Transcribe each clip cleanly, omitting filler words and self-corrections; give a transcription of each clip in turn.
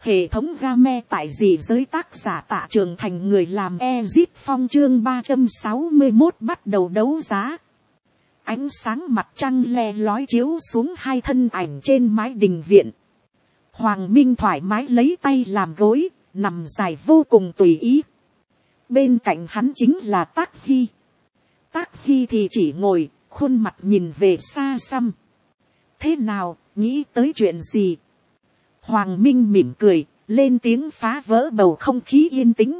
Hệ thống game tại dị giới, tác giả Tạ Trường Thành, người làm Ezit Phong, chương 361 bắt đầu đấu giá. Ánh sáng mặt trăng le lói chiếu xuống hai thân ảnh trên mái đình viện. Hoàng Minh thoải mái lấy tay làm gối, nằm dài vô cùng tùy ý. Bên cạnh hắn chính là Tác Hy. Tác Hy thì chỉ ngồi, khuôn mặt nhìn về xa xăm. Thế nào, nghĩ tới chuyện gì? Hoàng Minh mỉm cười, lên tiếng phá vỡ bầu không khí yên tĩnh.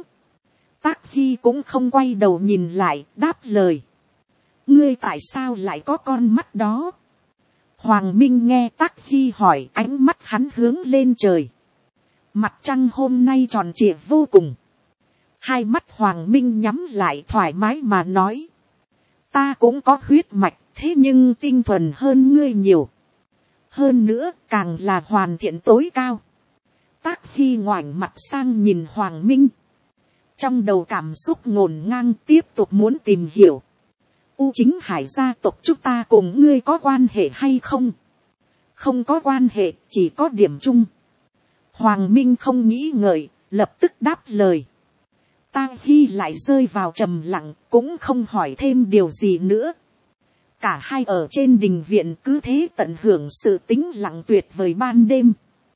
Tác Hy cũng không quay đầu nhìn lại, đáp lời. Ngươi tại sao lại có con mắt đó? Hoàng Minh nghe Tác Hy hỏi, ánh mắt hắn hướng lên trời. Mặt trăng hôm nay tròn trịa vô cùng. Hai mắt Hoàng Minh nhắm lại, thoải mái mà nói. Ta cũng có huyết mạch, thế nhưng tinh thuần hơn ngươi nhiều. Hơn nữa, càng là hoàn thiện tối cao. Tác Hy ngoảnh mặt sang nhìn Hoàng Minh. Trong đầu cảm xúc ngổn ngang, tiếp tục muốn tìm hiểu. U Chính Hải gia tộc chúng ta cùng ngươi có quan hệ hay không? Không có quan hệ, chỉ có điểm chung. Hoàng Minh không nghĩ ngợi, lập tức đáp lời. Tác Hy lại rơi vào trầm lặng, cũng không hỏi thêm điều gì nữa. Cả hai ở trên đình viện cứ thế tận hưởng sự tĩnh lặng tuyệt vời ban đêm.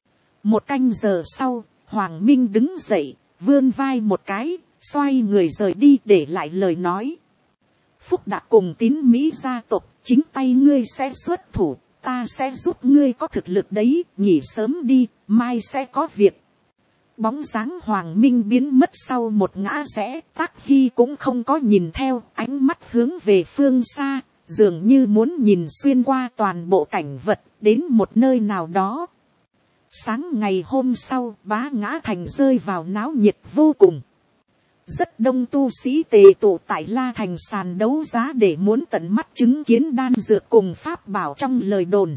Một canh giờ sau, Hoàng Minh đứng dậy, vươn vai một cái, xoay người rời đi, để lại lời nói. Phúc Đạt cùng Tín Mỹ gia tộc, chính tay ngươi sẽ xuất thủ, ta sẽ giúp ngươi có thực lực đấy, nghỉ sớm đi, mai sẽ có việc. Bóng dáng Hoàng Minh biến mất sau một ngã rẽ, Tác Hy cũng không có nhìn theo, ánh mắt hướng về phương xa, dường như muốn nhìn xuyên qua toàn bộ cảnh vật, đến một nơi nào đó. Sáng ngày hôm sau, Bá Ngã Thành rơi vào náo nhiệt vô cùng. Rất đông tu sĩ tề tụ tại La Thành sàn đấu giá để muốn tận mắt chứng kiến đan dược cùng pháp bảo trong lời đồn.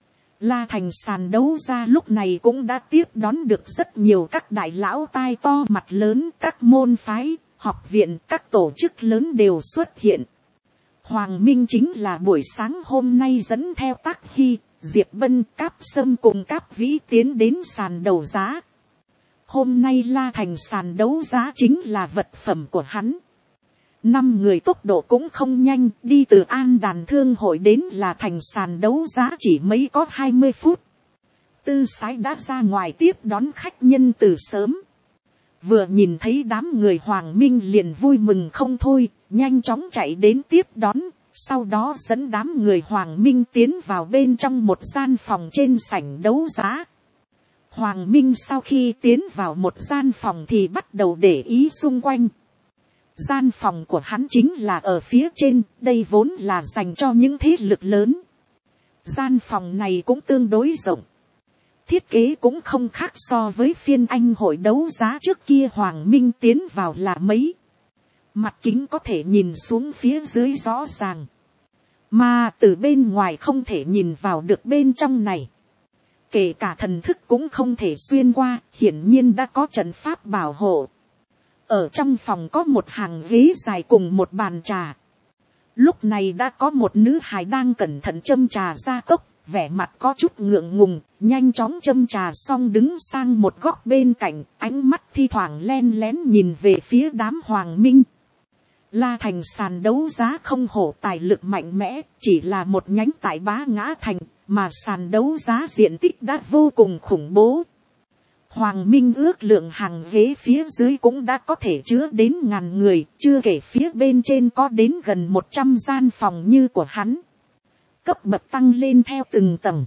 La Thành sàn đấu giá lúc này cũng đã tiếp đón được rất nhiều các đại lão tai to mặt lớn, các môn phái, học viện, các tổ chức lớn đều xuất hiện. Hoàng Minh chính là buổi sáng hôm nay dẫn theo Tác Hy, Diệp Bân, Cáp Sâm cùng Cáp Vĩ tiến đến sàn đấu giá. Hôm nay La Thành sàn đấu giá chính là vật phẩm của hắn. 5 người tốc độ cũng không nhanh, đi từ An Đàn Thương hội đến La Thành sàn đấu giá chỉ mấy có 20 phút. Tư Sái đã ra ngoài tiếp đón khách nhân từ sớm. Vừa nhìn thấy đám người Hoàng Minh liền vui mừng không thôi, nhanh chóng chạy đến tiếp đón, sau đó dẫn đám người Hoàng Minh tiến vào bên trong một gian phòng trên sảnh đấu giá. Hoàng Minh sau khi tiến vào một gian phòng thì bắt đầu để ý xung quanh. Gian phòng của hắn chính là ở phía trên, đây vốn là dành cho những thế lực lớn. Gian phòng này cũng tương đối rộng. Thiết kế cũng không khác so với phiên Anh hội đấu giá trước kia Hoàng Minh tiến vào là mấy. Mặt kính có thể nhìn xuống phía dưới rõ ràng. Mà từ bên ngoài không thể nhìn vào được bên trong này. Kể cả thần thức cũng không thể xuyên qua, hiển nhiên đã có trận pháp bảo hộ. Ở trong phòng có một hàng ghế dài cùng một bàn trà. Lúc này đã có một nữ hài đang cẩn thận châm trà ra cốc, vẻ mặt có chút ngượng ngùng, nhanh chóng châm trà xong đứng sang một góc bên cạnh, ánh mắt thi thoảng len lén nhìn về phía đám Hoàng Minh. La Thành sàn đấu giá không hổ tài lực mạnh mẽ, chỉ là một nhánh tại Bá Ngã Thành, mà sàn đấu giá diện tích đã vô cùng khủng bố. Hoàng Minh ước lượng hàng ghế phía dưới cũng đã có thể chứa đến 1000 người, chưa kể phía bên trên có đến gần 100 gian phòng như của hắn. Cấp bậc tăng lên theo từng tầng.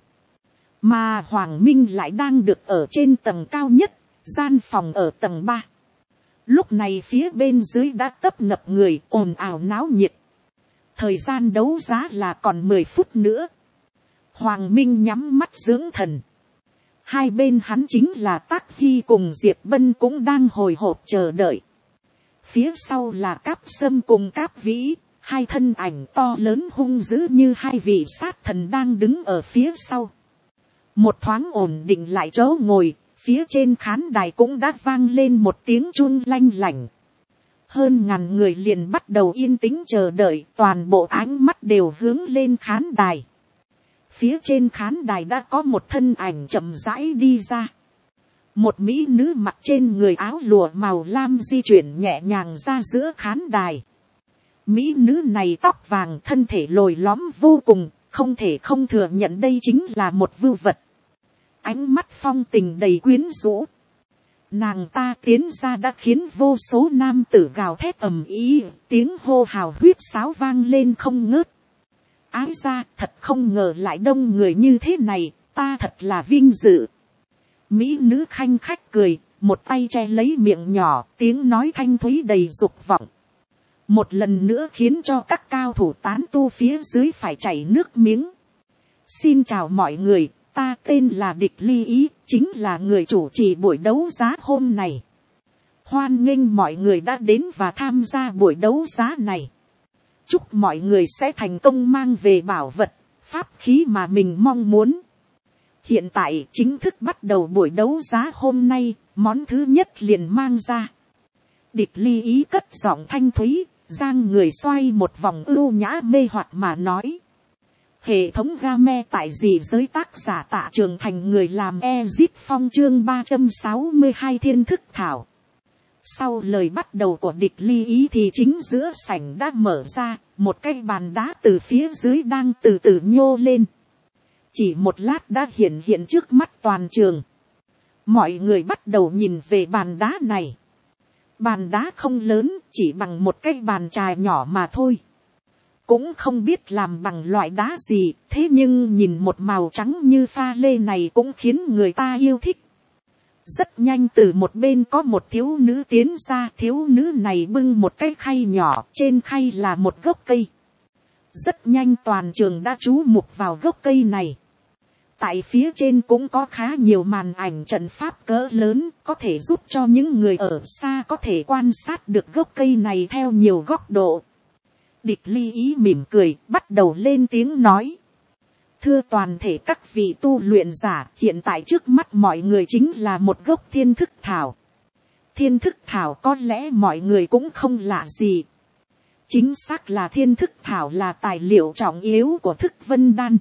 Mà Hoàng Minh lại đang được ở trên tầng cao nhất, gian phòng ở tầng 3. Lúc này phía bên dưới đã tấp nập người, ồn ào náo nhiệt. Thời gian đấu giá là còn 10 phút nữa. Hoàng Minh nhắm mắt dưỡng thần. Hai bên hắn chính là Tác Hy cùng Diệp Bân cũng đang hồi hộp chờ đợi. Phía sau là Cáp Sâm cùng Cáp Vĩ, hai thân ảnh to lớn hung dữ như hai vị sát thần đang đứng ở phía sau. Một thoáng ổn định lại chỗ ngồi, phía trên khán đài cũng đã vang lên một tiếng chuông lanh lảnh. Hơn 1000 người liền bắt đầu yên tĩnh chờ đợi, toàn bộ ánh mắt đều hướng lên khán đài. Phía trên khán đài đã có một thân ảnh chậm rãi đi ra. Một mỹ nữ mặc trên người áo lụa màu lam di chuyển nhẹ nhàng ra giữa khán đài. Mỹ nữ này tóc vàng, thân thể lồi lõm vô cùng, không thể không thừa nhận đây chính là một vưu vật. Ánh mắt phong tình đầy quyến rũ. Nàng ta tiến ra đã khiến vô số nam tử gào thét ầm ĩ, tiếng hô hào huýt sáo vang lên không ngớt. Ái ra, thật không ngờ lại đông người như thế này, ta thật là vinh dự. Mỹ nữ khanh khách cười, một tay che lấy miệng nhỏ, tiếng nói thanh thúy đầy dục vọng. Một lần nữa khiến cho các cao thủ tán tu phía dưới phải chảy nước miếng. Xin chào mọi người, ta tên là Địch Ly Ý, chính là người chủ trì buổi đấu giá hôm này. Hoan nghênh mọi người đã đến và tham gia buổi đấu giá này. Chúc mọi người sẽ thành công mang về bảo vật, pháp khí mà mình mong muốn. Hiện tại chính thức bắt đầu buổi đấu giá hôm nay, món thứ nhất liền mang ra. Địch Ly Ý cất giọng thanh thúy, giang người xoay một vòng ưu nhã mê hoặc mà nói. Hệ thống game tại gì giới tác giả Tạ Trường Thành, người làm Ezip Phong, chương 362 thiên thức thảo. Sau lời bắt đầu của Địch Ly Ý thì chính giữa sảnh đã mở ra, một cái bàn đá từ phía dưới đang từ từ nhô lên. Chỉ một lát đã hiện trước mắt toàn trường. Mọi người bắt đầu nhìn về bàn đá này. Bàn đá không lớn, chỉ bằng một cái bàn chài nhỏ mà thôi. Cũng không biết làm bằng loại đá gì, thế nhưng nhìn một màu trắng như pha lê này cũng khiến người ta yêu thích. Rất nhanh từ một bên có một thiếu nữ tiến ra, thiếu nữ này bưng một cái khay nhỏ, trên khay là một gốc cây. Rất nhanh toàn trường đã chú mục vào gốc cây này. Tại phía trên cũng có khá nhiều màn ảnh trận pháp cỡ lớn, có thể giúp cho những người ở xa có thể quan sát được gốc cây này theo nhiều góc độ. Địch Ly Ý mỉm cười, bắt đầu lên tiếng nói. Thưa toàn thể các vị tu luyện giả, hiện tại trước mắt mọi người chính là một gốc thiên thức thảo. Thiên thức thảo có lẽ mọi người cũng không lạ gì. Chính xác là thiên thức thảo là tài liệu trọng yếu của thức vân đan.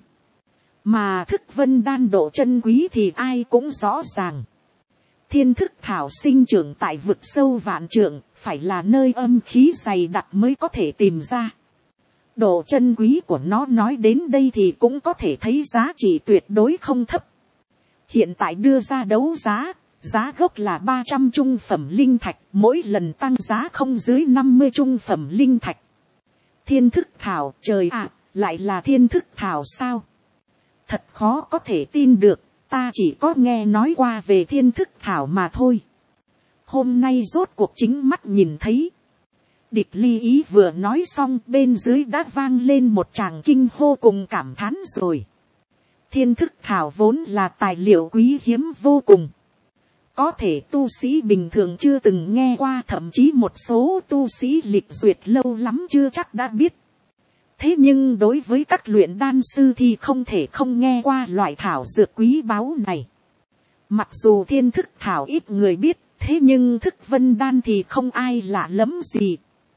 Mà thức vân đan độ chân quý thì ai cũng rõ ràng. Thiên thức thảo sinh trưởng tại vực sâu vạn trượng, phải là nơi âm khí dày đặc mới có thể tìm ra. Độ chân quý của nó nói đến đây thì cũng có thể thấy giá trị tuyệt đối không thấp. Hiện tại đưa ra đấu giá, giá gốc là 300 trung phẩm linh thạch, mỗi lần tăng giá không dưới 50 trung phẩm linh thạch. Thiên thức thảo, trời ạ, lại là thiên thức thảo sao? Thật khó có thể tin được, ta chỉ có nghe nói qua về thiên thức thảo mà thôi. Hôm nay rốt cuộc chính mắt nhìn thấy. Địch Ly Ý vừa nói xong, bên dưới đã vang lên một tràng kinh hô cùng cảm thán rồi. Thiên thức thảo vốn là tài liệu quý hiếm vô cùng. Có thể tu sĩ bình thường chưa từng nghe qua, thậm chí một số tu sĩ lịch duyệt lâu lắm chưa chắc đã biết. Thế nhưng đối với các luyện đan sư thì không thể không nghe qua loại thảo dược quý báu này. Mặc dù thiên thức thảo ít người biết, thế nhưng thức vân đan thì không ai lạ lẫm gì.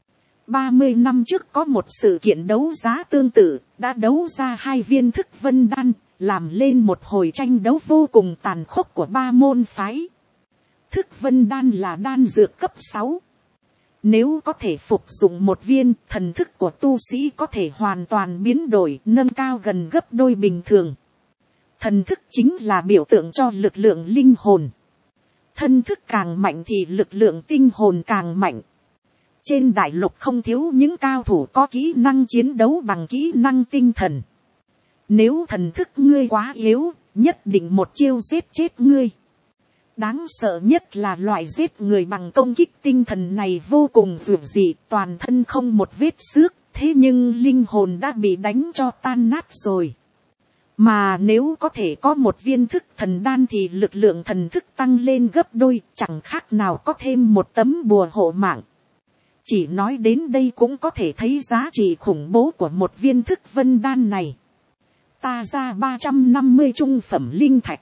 30 năm trước có một sự kiện đấu giá tương tự, đã đấu ra 2 viên thức vân đan, làm lên một hồi tranh đấu vô cùng tàn khốc của 3 môn phái. Thức vân đan là đan dược cấp 6. Nếu có thể phục dụng một viên, thần thức của tu sĩ có thể hoàn toàn biến đổi, nâng cao gần gấp đôi bình thường. Thần thức chính là biểu tượng cho lực lượng linh hồn. Thân thức càng mạnh thì lực lượng tinh hồn càng mạnh. Trên đại lục không thiếu những cao thủ có kỹ năng chiến đấu bằng kỹ năng tinh thần. Nếu thần thức ngươi quá yếu, nhất định một chiêu giết chết ngươi. Đáng sợ nhất là loại giết người bằng công kích tinh thần này vô cùng dữ dị, toàn thân không một vết xước, thế nhưng linh hồn đã bị đánh cho tan nát rồi. Mà nếu có thể có một viên thức thần đan thì lực lượng thần thức tăng lên gấp đôi, chẳng khác nào có thêm một tấm bùa hộ mạng. Chỉ nói đến đây cũng có thể thấy giá trị khủng bố của một viên thức vân đan này. Ta ra 350 trung phẩm linh thạch.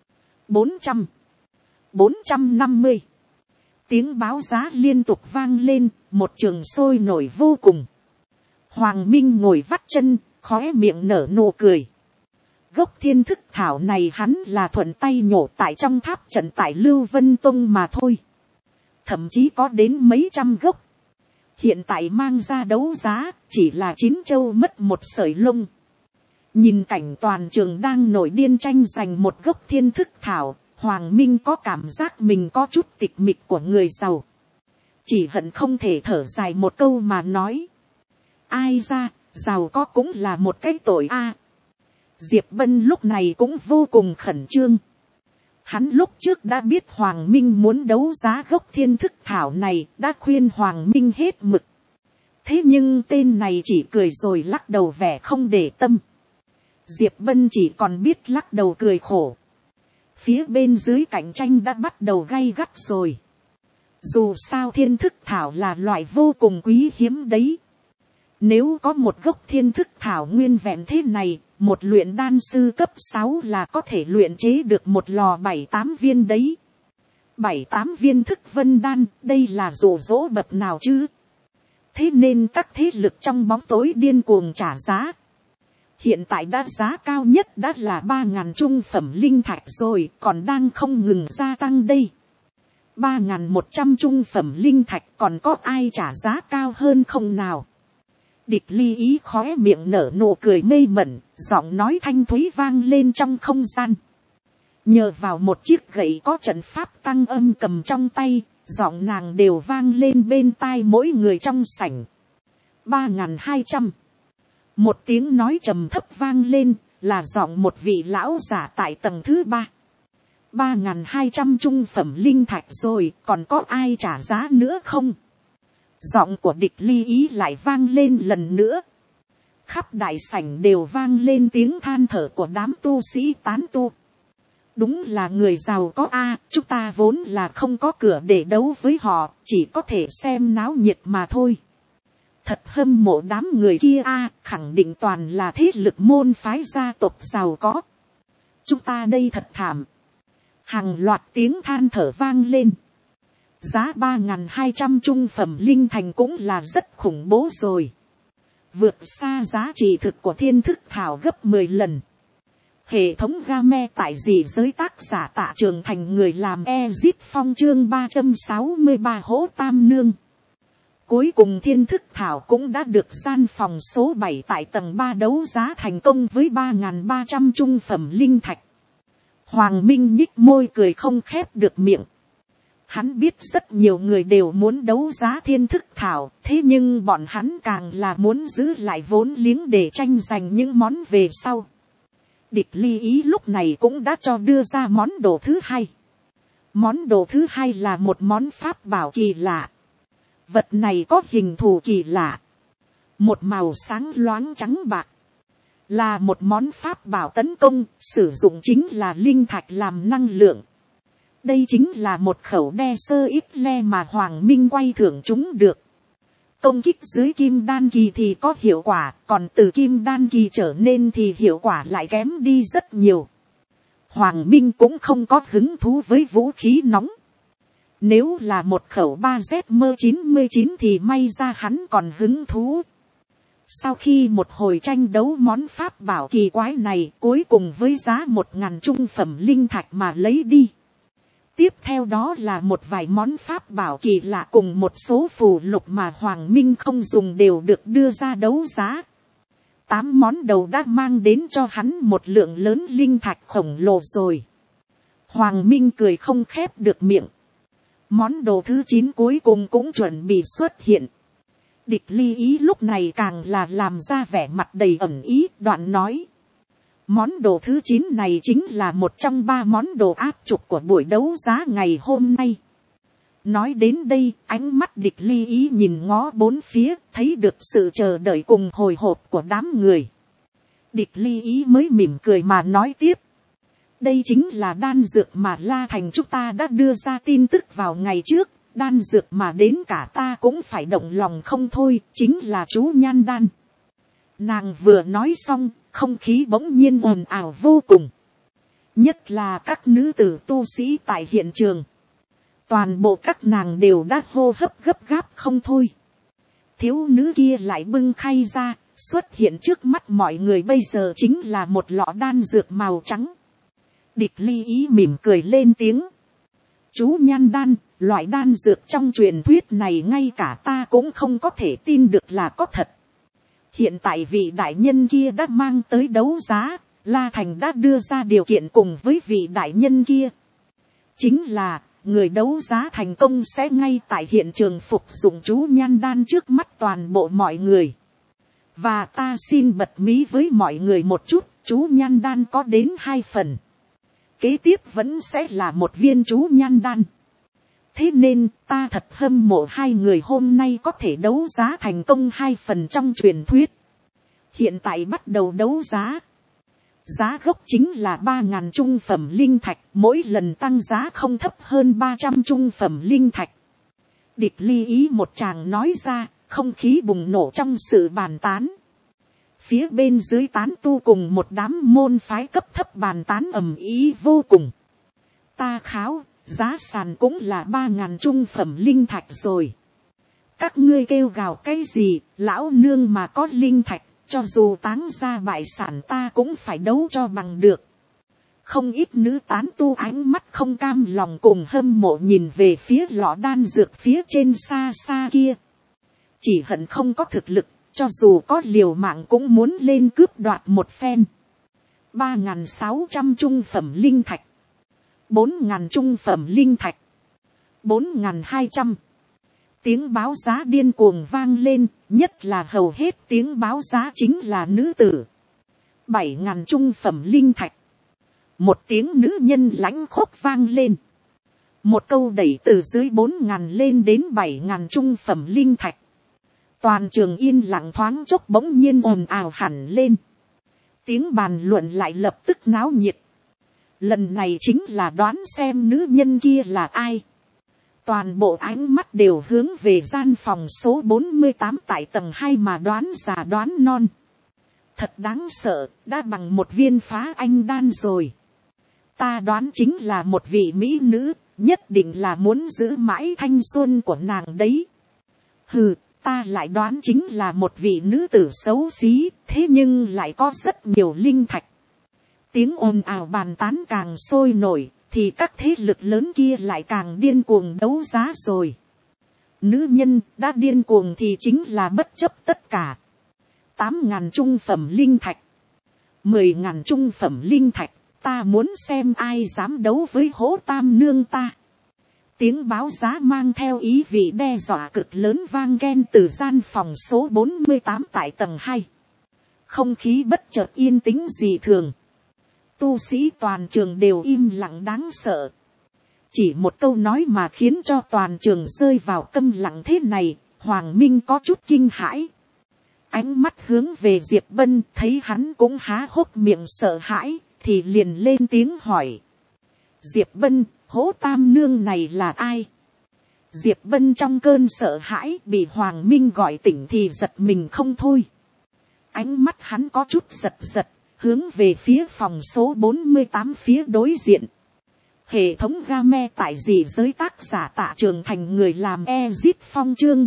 450. Tiếng báo giá liên tục vang lên, một trường sôi nổi vô cùng. Hoàng Minh ngồi vắt chân, khóe miệng nở nụ cười. Gốc thiên thức thảo này hắn là thuận tay nhổ tại trong tháp trận tại Lưu Vân Tông mà thôi. Thậm chí có đến mấy trăm gốc. Hiện tại mang ra đấu giá chỉ là 9 châu mất một sợi lông. Nhìn cảnh toàn trường đang nổi điên tranh giành một gốc thiên thức thảo, Hoàng Minh có cảm giác mình có chút tịch mịch của người giàu. Chỉ hận không thể thở dài một câu mà nói. Ai ra, giàu có cũng là một cái tội a. Diệp Bân lúc này cũng vô cùng khẩn trương. Hắn lúc trước đã biết Hoàng Minh muốn đấu giá gốc thiên thức thảo này, đã khuyên Hoàng Minh hết mực. Thế nhưng tên này chỉ cười rồi lắc đầu vẻ không để tâm. Diệp Bân chỉ còn biết lắc đầu cười khổ. Phía bên dưới cạnh tranh đã bắt đầu gay gắt rồi. Dù sao thiên thức thảo là loại vô cùng quý hiếm đấy. Nếu có một gốc thiên thức thảo nguyên vẹn thế này, một luyện đan sư cấp 6 là có thể luyện chế được một lò 7-8 viên đấy. 7-8 viên thức vân đan, đây là dụ dỗ bậc nào chứ? Thế nên các thế lực trong bóng tối điên cuồng trả giá. Hiện tại đã giá cao nhất đã là 3.000 trung phẩm linh thạch rồi, còn đang không ngừng gia tăng đây. 3.100 trung phẩm linh thạch còn có ai trả giá cao hơn không nào? Địch Ly Ý khóe miệng nở nụ cười mê mẩn, giọng nói thanh thúy vang lên trong không gian. Nhờ vào một chiếc gậy có trận pháp tăng âm cầm trong tay, giọng nàng đều vang lên bên tai mỗi người trong sảnh. 3.200. Một tiếng nói trầm thấp vang lên, là giọng một vị lão giả tại tầng thứ 3. 3.200 trung phẩm linh thạch rồi, còn có ai trả giá nữa không? Giọng của Địch Ly Ý lại vang lên lần nữa. Khắp đại sảnh đều vang lên tiếng than thở của đám tu sĩ tán tu. Đúng là người giàu có a, chúng ta vốn là không có cửa để đấu với họ, chỉ có thể xem náo nhiệt mà thôi. Thật hâm mộ đám người kia a, khẳng định toàn là thế lực môn phái gia tộc giàu có. Chúng ta đây thật thảm. Hàng loạt tiếng than thở vang lên. Giá 3.200 trung phẩm linh thành cũng là rất khủng bố rồi. Vượt xa giá trị thực của thiên thức thảo gấp 10 lần. Hệ thống game tại dị giới tác giả Tạ Trường Thành người làm Ezit Phong chương 363 hỗ tam nương. Cuối cùng thiên thức thảo cũng đã được gian phòng số 7 tại tầng 3 đấu giá thành công với 3.300 trung phẩm linh thạch. Hoàng Minh nhích môi cười không khép được miệng. Hắn biết rất nhiều người đều muốn đấu giá thiên thức thảo, thế nhưng bọn hắn càng là muốn giữ lại vốn liếng để tranh giành những món về sau. Địch Ly Ý lúc này cũng đã cho đưa ra món đồ thứ hai. Món đồ thứ hai là một món pháp bảo kỳ lạ. Vật này có hình thù kỳ lạ. Một màu sáng loáng trắng bạc. Là một món pháp bảo tấn công, sử dụng chính là linh thạch làm năng lượng. Đây chính là một khẩu đe sơ ít le mà Hoàng Minh quay thưởng chúng được. Công kích dưới kim đan kỳ thì có hiệu quả, còn từ kim đan kỳ trở nên thì hiệu quả lại kém đi rất nhiều. Hoàng Minh cũng không có hứng thú với vũ khí nóng. Nếu là một khẩu 3Z99 thì may ra hắn còn hứng thú. Sau khi một hồi tranh đấu món pháp bảo kỳ quái này cuối cùng với giá 1.000 trung phẩm linh thạch mà lấy đi. Tiếp theo đó là một vài món pháp bảo kỳ lạ cùng một số phù lục mà Hoàng Minh không dùng đều được đưa ra đấu giá. 8 món đầu đã mang đến cho hắn một lượng lớn linh thạch khổng lồ rồi. Hoàng Minh cười không khép được miệng. Món đồ thứ 9 cuối cùng cũng chuẩn bị xuất hiện. Địch Ly Ý lúc này càng là làm ra vẻ mặt đầy ẩn ý, đoạn nói. Món đồ thứ 9 này chính là một trong 3 món đồ áp trục của buổi đấu giá ngày hôm nay. Nói đến đây, ánh mắt Địch Ly Ý nhìn ngó bốn phía, thấy được sự chờ đợi cùng hồi hộp của đám người. Địch Ly Ý mới mỉm cười mà nói tiếp. Đây chính là đan dược mà La Thành chúng ta đã đưa ra tin tức vào ngày trước. Đan dược mà đến cả ta cũng phải động lòng không thôi, chính là chú nhan đan. Nàng vừa nói xong, không khí bỗng nhiên ồn ào vô cùng. Nhất là các nữ tử tu sĩ tại hiện trường. Toàn bộ các nàng đều đã hô hấp gấp gáp không thôi. Thiếu nữ kia lại bưng khay ra, xuất hiện trước mắt mọi người bây giờ chính là một lọ đan dược màu trắng. Địch Ly Ý mỉm cười lên tiếng. Chú nhan đan, loại đan dược trong truyền thuyết này ngay cả ta cũng không có thể tin được là có thật. Hiện tại vị đại nhân kia đã mang tới đấu giá, La Thành đã đưa ra điều kiện cùng với vị đại nhân kia. Chính là, người đấu giá thành công sẽ ngay tại hiện trường phục dụng chú nhan đan trước mắt toàn bộ mọi người. Và ta xin bật mí với mọi người một chút, chú nhan đan có đến 2 phần. Kế tiếp vẫn sẽ là một viên chú nhan đan. Thế nên ta thật hâm mộ hai người hôm nay có thể đấu giá thành công 2 phần trong truyền thuyết. Hiện tại bắt đầu đấu giá. Giá gốc chính là 3.000 trung phẩm linh thạch, mỗi lần tăng giá không thấp hơn 300 trung phẩm linh thạch. Địch Ly Ý một tràng nói ra, không khí bùng nổ trong sự bàn tán. Phía bên dưới tán tu cùng một đám môn phái cấp thấp bàn tán ầm ĩ vô cùng. Ta kháo, giá sàn cũng là 3.000 trung phẩm linh thạch rồi. Các ngươi kêu gào cái gì, lão nương mà có linh thạch, cho dù táng ra bại sản ta cũng phải đấu cho bằng được. Không ít nữ tán tu ánh mắt không cam lòng cùng hâm mộ nhìn về phía lọ đan dược phía trên xa xa kia. Chỉ hận không có thực lực, cho dù có liều mạng cũng muốn lên cướp đoạt một phen. 3.600 trung phẩm linh thạch. 4.000 trung phẩm linh thạch. 4.200. Tiếng báo giá điên cuồng vang lên, nhất là hầu hết tiếng báo giá chính là nữ tử. 7.000 trung phẩm linh thạch. Một tiếng nữ nhân lãnh khốc vang lên. Một câu đẩy từ dưới 4.000 lên đến 7.000 trung phẩm linh thạch. Toàn trường yên lặng thoáng chốc bỗng nhiên ồn ào hẳn lên. Tiếng bàn luận lại lập tức náo nhiệt. Lần này chính là đoán xem nữ nhân kia là ai. Toàn bộ ánh mắt đều hướng về gian phòng số 48 tại tầng 2 mà đoán già đoán non. Thật đáng sợ, đã bằng một viên phá anh đan rồi. Ta đoán chính là một vị mỹ nữ, nhất định là muốn giữ mãi thanh xuân của nàng đấy. Hừ, ta lại đoán chính là một vị nữ tử xấu xí, thế nhưng lại có rất nhiều linh thạch. Tiếng ồn ào bàn tán càng sôi nổi, thì các thế lực lớn kia lại càng điên cuồng đấu giá rồi. Nữ nhân đã điên cuồng thì chính là bất chấp tất cả. 8.000 trung phẩm linh thạch. 10.000 trung phẩm linh thạch, ta muốn xem ai dám đấu với Hỗ Tam nương ta. Tiếng báo giá mang theo ý vị đe dọa cực lớn vang ghen từ gian phòng số 48 tại tầng 2. Không khí bất chợt yên tĩnh dị thường. Tu sĩ toàn trường đều im lặng đáng sợ. Chỉ một câu nói mà khiến cho toàn trường rơi vào câm lặng thế này, Hoàng Minh có chút kinh hãi. Ánh mắt hướng về Diệp Bân, thấy hắn cũng há hốc miệng sợ hãi, thì liền lên tiếng hỏi. Diệp Bân, Hỗ Tam nương này là ai? Diệp Bân trong cơn sợ hãi bị Hoàng Minh gọi tỉnh thì giật mình không thôi. Ánh mắt hắn có chút giật giật, hướng về phía phòng số 48 phía đối diện. Hệ thống game tại dị giới tác giả Tạ Trường Thành người làm Ezit Phong chương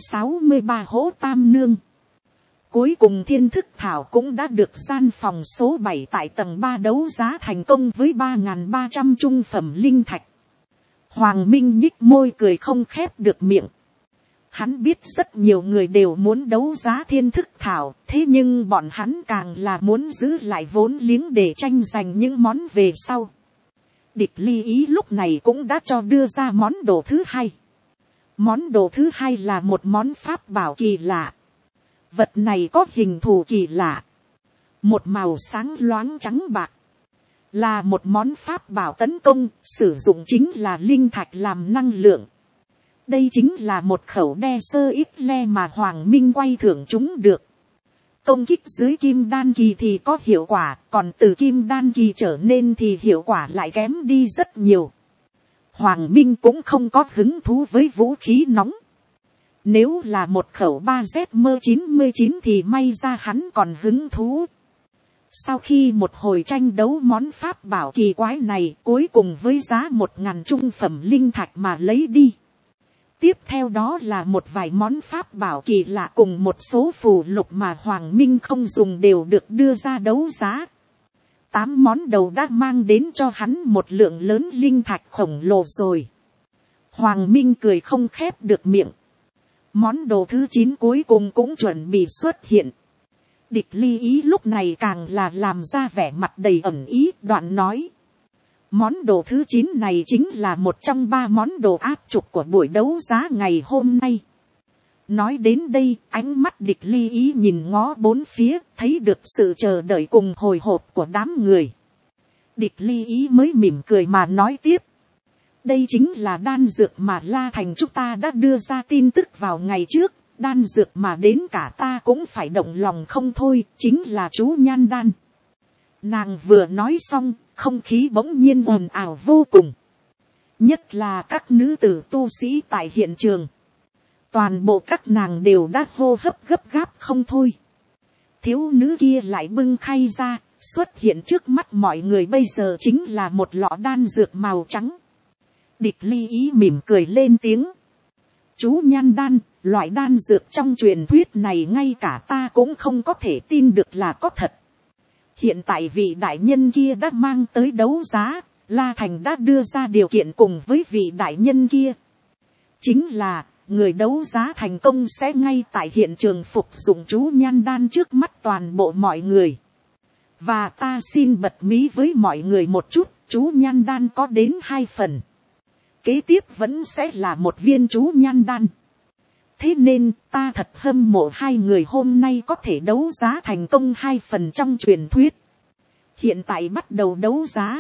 363 Hỗ Tam nương. Cuối cùng thiên thức thảo cũng đã được gian phòng số 7 tại tầng 3 đấu giá thành công với 3.300 trung phẩm linh thạch. Hoàng Minh nhích môi cười không khép được miệng. Hắn biết rất nhiều người đều muốn đấu giá thiên thức thảo, thế nhưng bọn hắn càng là muốn giữ lại vốn liếng để tranh giành những món về sau. Địch Ly Ý lúc này cũng đã cho đưa ra món đồ thứ hai. Món đồ thứ hai là một món pháp bảo kỳ lạ. Vật này có hình thù kỳ lạ. Một màu sáng loáng trắng bạc. Là một món pháp bảo tấn công, sử dụng chính là linh thạch làm năng lượng. Đây chính là một khẩu đe sơ ít le mà Hoàng Minh quay thưởng chúng được. Công kích dưới kim đan kỳ thì có hiệu quả, còn từ kim đan kỳ trở nên thì hiệu quả lại kém đi rất nhiều. Hoàng Minh cũng không có hứng thú với vũ khí nóng. Nếu là một khẩu 3ZM99 thì may ra hắn còn hứng thú. Sau khi một hồi tranh đấu món pháp bảo kỳ quái này cuối cùng với giá 1.000 trung phẩm linh thạch mà lấy đi. Tiếp theo đó là một vài món pháp bảo kỳ lạ cùng một số phù lục mà Hoàng Minh không dùng đều được đưa ra đấu giá. 8 món đầu đã mang đến cho hắn một lượng lớn linh thạch khổng lồ rồi. Hoàng Minh cười không khép được miệng. Món đồ thứ 9 cuối cùng cũng chuẩn bị xuất hiện. Địch Ly Ý lúc này càng là làm ra vẻ mặt đầy ẩn ý, đoạn nói. Món đồ thứ 9 này chính là một trong 3 món đồ áp trục của buổi đấu giá ngày hôm nay. Nói đến đây, ánh mắt Địch Ly Ý nhìn ngó bốn phía, thấy được sự chờ đợi cùng hồi hộp của đám người. Địch Ly Ý mới mỉm cười mà nói tiếp. Đây chính là đan dược mà La Thành chúng ta đã đưa ra tin tức vào ngày trước. Đan dược mà đến cả ta cũng phải động lòng không thôi, chính là chú nhan đan. Nàng vừa nói xong, không khí bỗng nhiên ồn ào vô cùng. Nhất là các nữ tử tu sĩ tại hiện trường. Toàn bộ các nàng đều đã hô hấp gấp gáp không thôi. Thiếu nữ kia lại bưng khay ra, xuất hiện trước mắt mọi người bây giờ chính là một lọ đan dược màu trắng. Địch Ly Ý mỉm cười lên tiếng. Chú nhan đan, loại đan dược trong truyền thuyết này ngay cả ta cũng không có thể tin được là có thật. Hiện tại vị đại nhân kia đã mang tới đấu giá, La Thành đã đưa ra điều kiện cùng với vị đại nhân kia. Chính là, người đấu giá thành công sẽ ngay tại hiện trường phục dụng chú nhan đan trước mắt toàn bộ mọi người. Và ta xin bật mí với mọi người một chút, chú nhan đan có đến 2 phần. Kế tiếp vẫn sẽ là một viên chú nhan đan. Thế nên ta thật hâm mộ 2 người hôm nay có thể đấu giá thành công 2 phần trong truyền thuyết. Hiện tại bắt đầu đấu giá.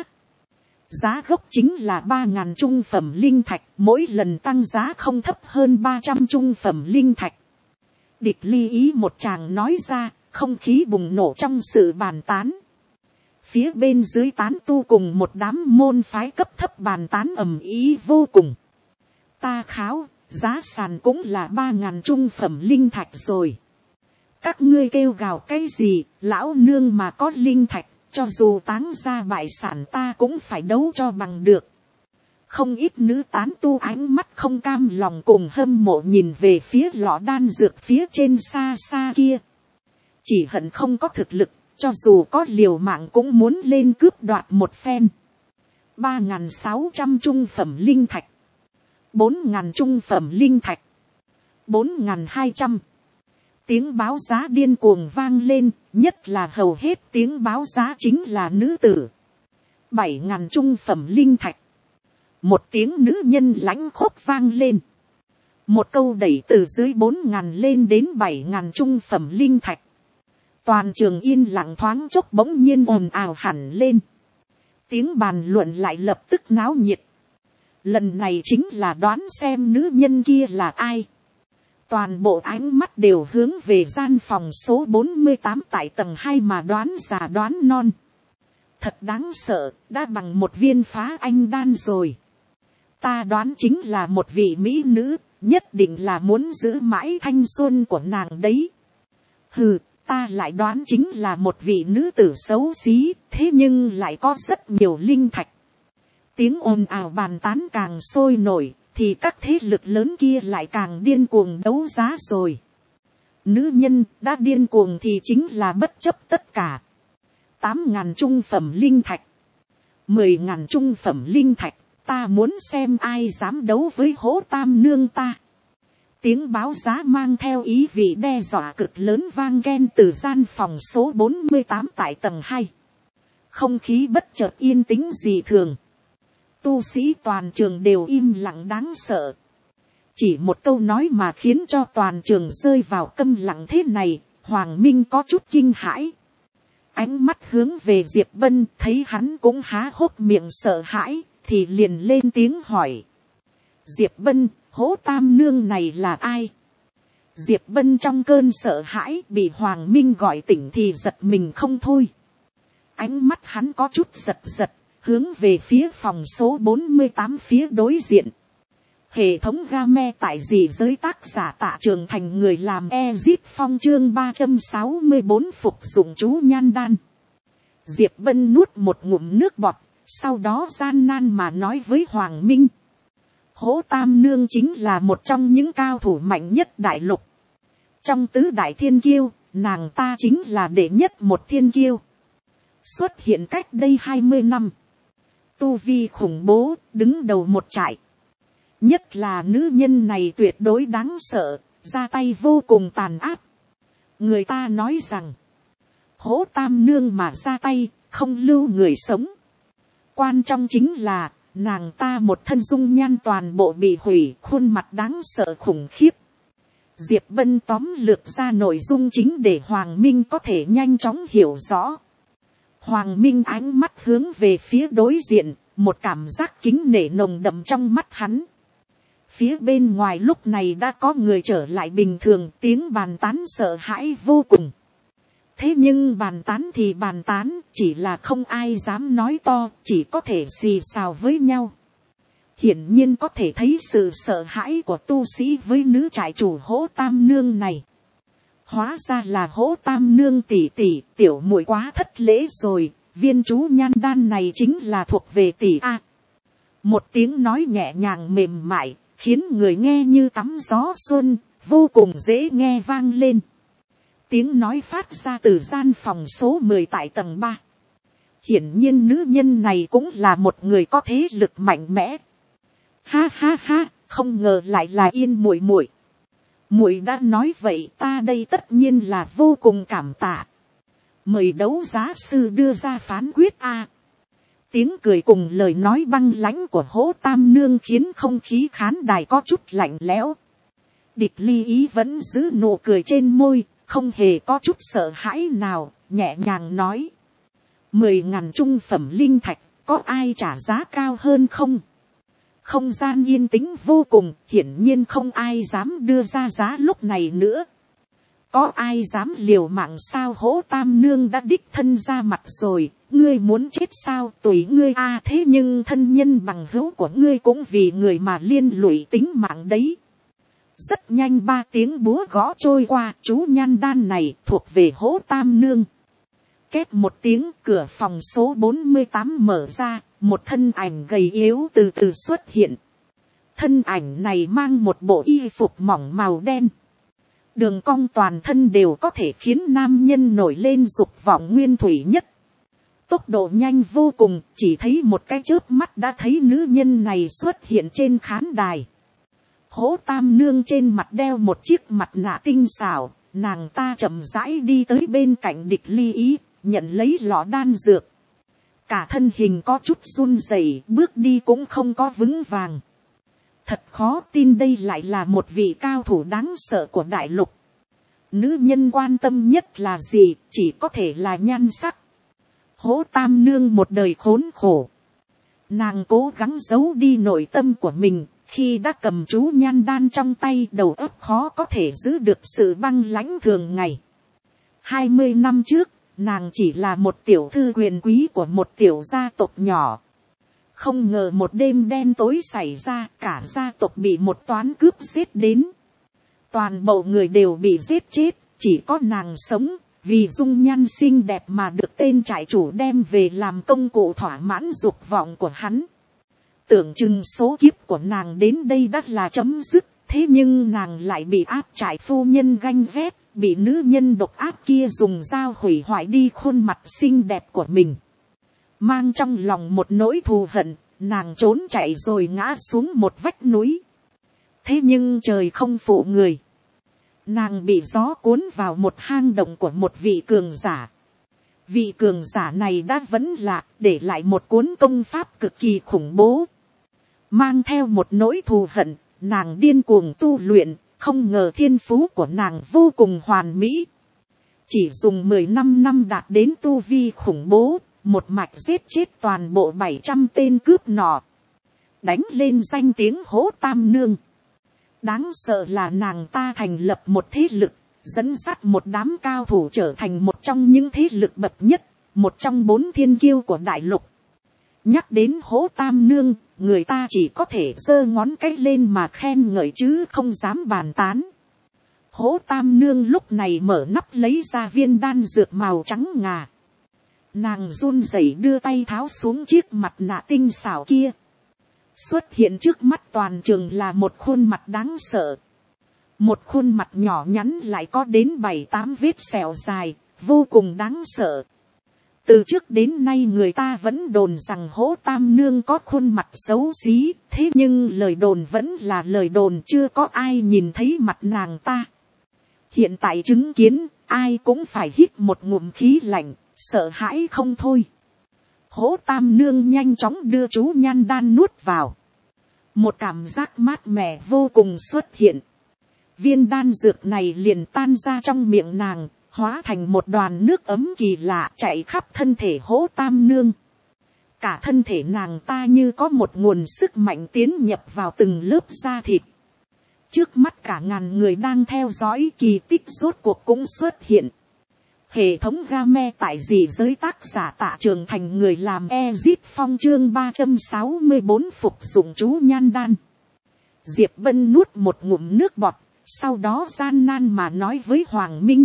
Giá gốc chính là 3.000 trung phẩm linh thạch, mỗi lần tăng giá không thấp hơn 300 trung phẩm linh thạch. Địch Ly Ý một tràng nói ra, không khí bùng nổ trong sự bàn tán. Phía bên dưới tán tu cùng một đám môn phái cấp thấp bàn tán ầm ĩ vô cùng. Ta kháo, giá sàn cũng là 3.000 trung phẩm linh thạch rồi. Các ngươi kêu gào cái gì, lão nương mà có linh thạch, cho dù táng ra bại sản ta cũng phải đấu cho bằng được. Không ít nữ tán tu ánh mắt không cam lòng cùng hâm mộ nhìn về phía lọ đan dược phía trên xa xa kia. Chỉ hận không có thực lực, cho dù có liều mạng cũng muốn lên cướp đoạt một phen. 3.600 trung phẩm linh thạch. 4.000 trung phẩm linh thạch. 4.200. Tiếng báo giá điên cuồng vang lên, nhất là hầu hết tiếng báo giá chính là nữ tử. 7.000 trung phẩm linh thạch. Một tiếng nữ nhân lãnh khốc vang lên. Một câu đẩy từ dưới 4.000 lên đến 7.000 trung phẩm linh thạch. Toàn trường yên lặng thoáng chốc bỗng nhiên ồn ào hẳn lên. Tiếng bàn luận lại lập tức náo nhiệt. Lần này chính là đoán xem nữ nhân kia là ai. Toàn bộ ánh mắt đều hướng về gian phòng số 48 tại tầng 2 mà đoán già đoán non. Thật đáng sợ, đã bằng một viên phá anh đan rồi. Ta đoán chính là một vị mỹ nữ, nhất định là muốn giữ mãi thanh xuân của nàng đấy. Hừ, ta lại đoán chính là một vị nữ tử xấu xí, thế nhưng lại có rất nhiều linh thạch. Tiếng ồn ào bàn tán càng sôi nổi, thì các thế lực lớn kia lại càng điên cuồng đấu giá rồi. Nữ nhân đã điên cuồng thì chính là bất chấp tất cả. 8.000 trung phẩm linh thạch. 10.000 trung phẩm linh thạch, ta muốn xem ai dám đấu với Hỗ Tam nương ta. Tiếng báo giá mang theo ý vị đe dọa cực lớn vang ghen từ gian phòng số 48 tại tầng 2. Không khí bất chợt yên tĩnh dị thường. Tu sĩ toàn trường đều im lặng đáng sợ. Chỉ một câu nói mà khiến cho toàn trường rơi vào câm lặng thế này, Hoàng Minh có chút kinh hãi. Ánh mắt hướng về Diệp Bân, thấy hắn cũng há hốc miệng sợ hãi, thì liền lên tiếng hỏi. Diệp Bân, Hỗ Tam nương này là ai? Diệp Bân trong cơn sợ hãi bị Hoàng Minh gọi tỉnh thì giật mình không thôi. Ánh mắt hắn có chút giật giật, hướng về phía phòng số 48 phía đối diện. Hệ thống game tại dị giới tác giả Tạ Trường Thành người làm Ezit Phong chương 364 phục dụng chú nhan đan. Diệp Bân nuốt một ngụm nước bọt, sau đó gian nan mà nói với Hoàng Minh. Hỗ Tam Nương chính là một trong những cao thủ mạnh nhất đại lục. Trong tứ đại thiên kiêu, nàng ta chính là đệ nhất một thiên kiêu. Xuất hiện cách đây 20 năm. Tu vi khủng bố, đứng đầu một trại. Nhất là nữ nhân này tuyệt đối đáng sợ, ra tay vô cùng tàn ác. Người ta nói rằng, Hỗ Tam Nương mà ra tay, không lưu người sống. Quan trọng chính là, nàng ta một thân dung nhan toàn bộ bị hủy, khuôn mặt đáng sợ khủng khiếp. Diệp Vân tóm lược ra nội dung chính để Hoàng Minh có thể nhanh chóng hiểu rõ. Hoàng Minh ánh mắt hướng về phía đối diện, một cảm giác kính nể nồng đậm trong mắt hắn. Phía bên ngoài lúc này đã có người trở lại bình thường, tiếng bàn tán sợ hãi vô cùng. Thế nhưng bàn tán thì bàn tán, chỉ là không ai dám nói to, chỉ có thể xì xào với nhau. Hiển nhiên có thể thấy sự sợ hãi của tu sĩ với nữ trại chủ Hỗ Tam Nương này. Hóa ra là Hỗ Tam Nương tỷ tỷ, tiểu muội quá thất lễ rồi, viên chú nhan đan này chính là thuộc về tỷ a. Một tiếng nói nhẹ nhàng mềm mại, khiến người nghe như tắm gió xuân, vô cùng dễ nghe vang lên. Tiếng nói phát ra từ gian phòng số 10 tại tầng 3. Hiển nhiên nữ nhân này cũng là một người có thế lực mạnh mẽ. Ha ha ha, không ngờ lại là Yên muội muội. Muội đã nói vậy, ta đây tất nhiên là vô cùng cảm tạ. Mời đấu giá sư đưa ra phán quyết a. Tiếng cười cùng lời nói băng lãnh của Hỗ Tam Nương khiến không khí khán đài có chút lạnh lẽo. Địch Ly Ý vẫn giữ nụ cười trên môi, không hề có chút sợ hãi nào, nhẹ nhàng nói. 10.000 trung phẩm linh thạch, có ai trả giá cao hơn không? Không gian yên tĩnh vô cùng, hiển nhiên không ai dám đưa ra giá lúc này nữa. Có ai dám liều mạng sao? Hỗ Tam Nương đã đích thân ra mặt rồi, ngươi muốn chết sao? Tùy ngươi a. Thế nhưng thân nhân bằng hữu của ngươi cũng vì người mà liên lụy tính mạng đấy. Rất nhanh 3 tiếng búa gõ trôi qua, chú nhan đan này thuộc về Hỗ Tam Nương. Két một tiếng, cửa phòng số 48 mở ra, một thân ảnh gầy yếu từ từ xuất hiện. Thân ảnh này mang một bộ y phục mỏng màu đen. Đường cong toàn thân đều có thể khiến nam nhân nổi lên dục vọng nguyên thủy nhất. Tốc độ nhanh vô cùng, chỉ thấy một cái chớp mắt đã thấy nữ nhân này xuất hiện trên khán đài. Hỗ Tam Nương trên mặt đeo một chiếc mặt nạ tinh xảo, nàng ta chậm rãi đi tới bên cạnh Địch Ly Ý, nhận lấy lọ đan dược. Cả thân hình có chút run rẩy, bước đi cũng không có vững vàng. Thật khó tin đây lại là một vị cao thủ đáng sợ của đại lục. Nữ nhân quan tâm nhất là gì, chỉ có thể là nhan sắc. Hỗ Tam Nương một đời khốn khổ. Nàng cố gắng giấu đi nội tâm của mình, khi đã cầm chú nhan đan trong tay, đầu óc khó có thể giữ được sự băng lãnh thường ngày. 20 năm trước, nàng chỉ là một tiểu thư quyền quý của một tiểu gia tộc nhỏ. Không ngờ một đêm đen tối xảy ra, cả gia tộc bị một toán cướp giết đến. Toàn bộ người đều bị giết chết, chỉ có nàng sống, vì dung nhan xinh đẹp mà được tên trại chủ đem về làm công cụ thỏa mãn dục vọng của hắn. Tưởng chừng số kiếp của nàng đến đây đã là chấm dứt, thế nhưng nàng lại bị áp trại phu nhân ganh ghét, bị nữ nhân độc ác kia dùng dao hủy hoại đi khuôn mặt xinh đẹp của mình. Mang trong lòng một nỗi thù hận, nàng trốn chạy rồi ngã xuống một vách núi. Thế nhưng trời không phụ người. Nàng bị gió cuốn vào một hang động của một vị cường giả. Vị cường giả này đã vẫn lạc, để lại một cuốn công pháp cực kỳ khủng bố. Mang theo một nỗi thù hận, nàng điên cuồng tu luyện, không ngờ thiên phú của nàng vô cùng hoàn mỹ. Chỉ dùng 15 năm đạt đến tu vi khủng bố, một mạch giết chết toàn bộ 700 tên cướp nọ. Đánh lên danh tiếng Hỗ Tam Nương. Đáng sợ là nàng ta thành lập một thế lực, dẫn dắt một đám cao thủ trở thành một trong những thế lực bậc nhất, một trong 4 thiên kiêu của đại lục. Nhắc đến Hỗ Tam Nương, người ta chỉ có thể giơ ngón cái lên mà khen ngợi chứ không dám bàn tán. Hỗ Tam Nương lúc này mở nắp lấy ra viên đan dược màu trắng ngà. Nàng run rẩy đưa tay tháo xuống chiếc mặt nạ tinh xảo kia. Xuất hiện trước mắt toàn trường là một khuôn mặt đáng sợ. Một khuôn mặt nhỏ nhắn lại có đến 7-8 vết sẹo dài, vô cùng đáng sợ. Từ trước đến nay người ta vẫn đồn rằng Hỗ Tam Nương có khuôn mặt xấu xí, thế nhưng lời đồn vẫn là lời đồn, chưa có ai nhìn thấy mặt nàng ta. Hiện tại chứng kiến, ai cũng phải hít một ngụm khí lạnh, sợ hãi không thôi. Hỗ Tam Nương nhanh chóng đưa chú nhan đan nuốt vào. Một cảm giác mát mẻ vô cùng xuất hiện. Viên đan dược này liền tan ra trong miệng nàng, hóa thành một đoàn nước ấm kỳ lạ chạy khắp thân thể Hỗ Tam Nương. Cả thân thể nàng ta như có một nguồn sức mạnh tiến nhập vào từng lớp da thịt. Trước mắt cả ngàn người đang theo dõi kỳ tích rốt cuộc cũng xuất hiện. Hệ thống game tại dị giới tác giả Tạ Trường Thành, người làm Ezit Phong, chương 364 phục dụng chú nhan đan. Diệp Bân nuốt một ngụm nước bọt, sau đó gian nan mà nói với Hoàng Minh.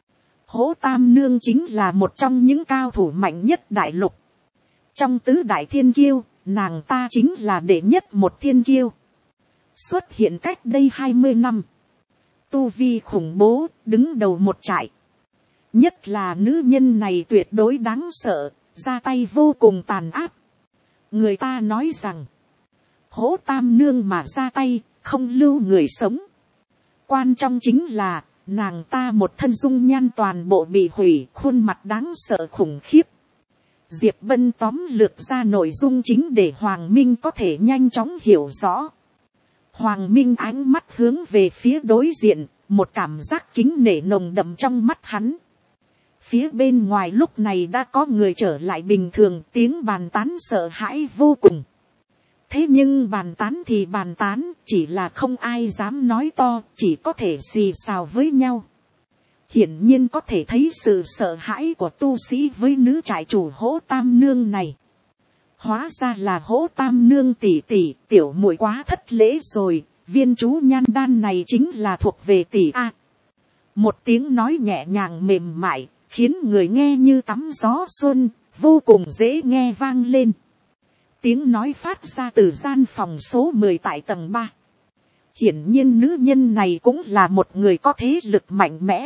Hỗ Tam Nương chính là một trong những cao thủ mạnh nhất đại lục. Trong tứ đại thiên kiêu, nàng ta chính là đệ nhất một thiên kiêu. Xuất hiện cách đây 20 năm. Tu vi khủng bố, đứng đầu một trại. Nhất là nữ nhân này tuyệt đối đáng sợ, ra tay vô cùng tàn ác. Người ta nói rằng, Hỗ Tam Nương mà ra tay, không lưu người sống. Quan trọng chính là, nàng ta một thân dung nhan toàn bộ bị hủy, khuôn mặt đáng sợ khủng khiếp. Diệp Bân tóm lược ra nội dung chính để Hoàng Minh có thể nhanh chóng hiểu rõ. Hoàng Minh ánh mắt hướng về phía đối diện, một cảm giác kính nể nồng đậm trong mắt hắn. Phía bên ngoài lúc này đã có người trở lại bình thường, tiếng bàn tán sợ hãi vô cùng. Thế nhưng bàn tán thì bàn tán, chỉ là không ai dám nói to, chỉ có thể xì xào với nhau. Hiển nhiên có thể thấy sự sợ hãi của tu sĩ với nữ trại chủ Hỗ Tam Nương này. Hóa ra là Hỗ Tam Nương tỷ tỷ, tiểu muội quá thất lễ rồi, viên chú nhan đan này chính là thuộc về tỷ a. Một tiếng nói nhẹ nhàng mềm mại, khiến người nghe như tắm gió xuân, vô cùng dễ nghe vang lên. Tiếng nói phát ra từ gian phòng số 10 tại tầng 3. Hiển nhiên nữ nhân này cũng là một người có thế lực mạnh mẽ.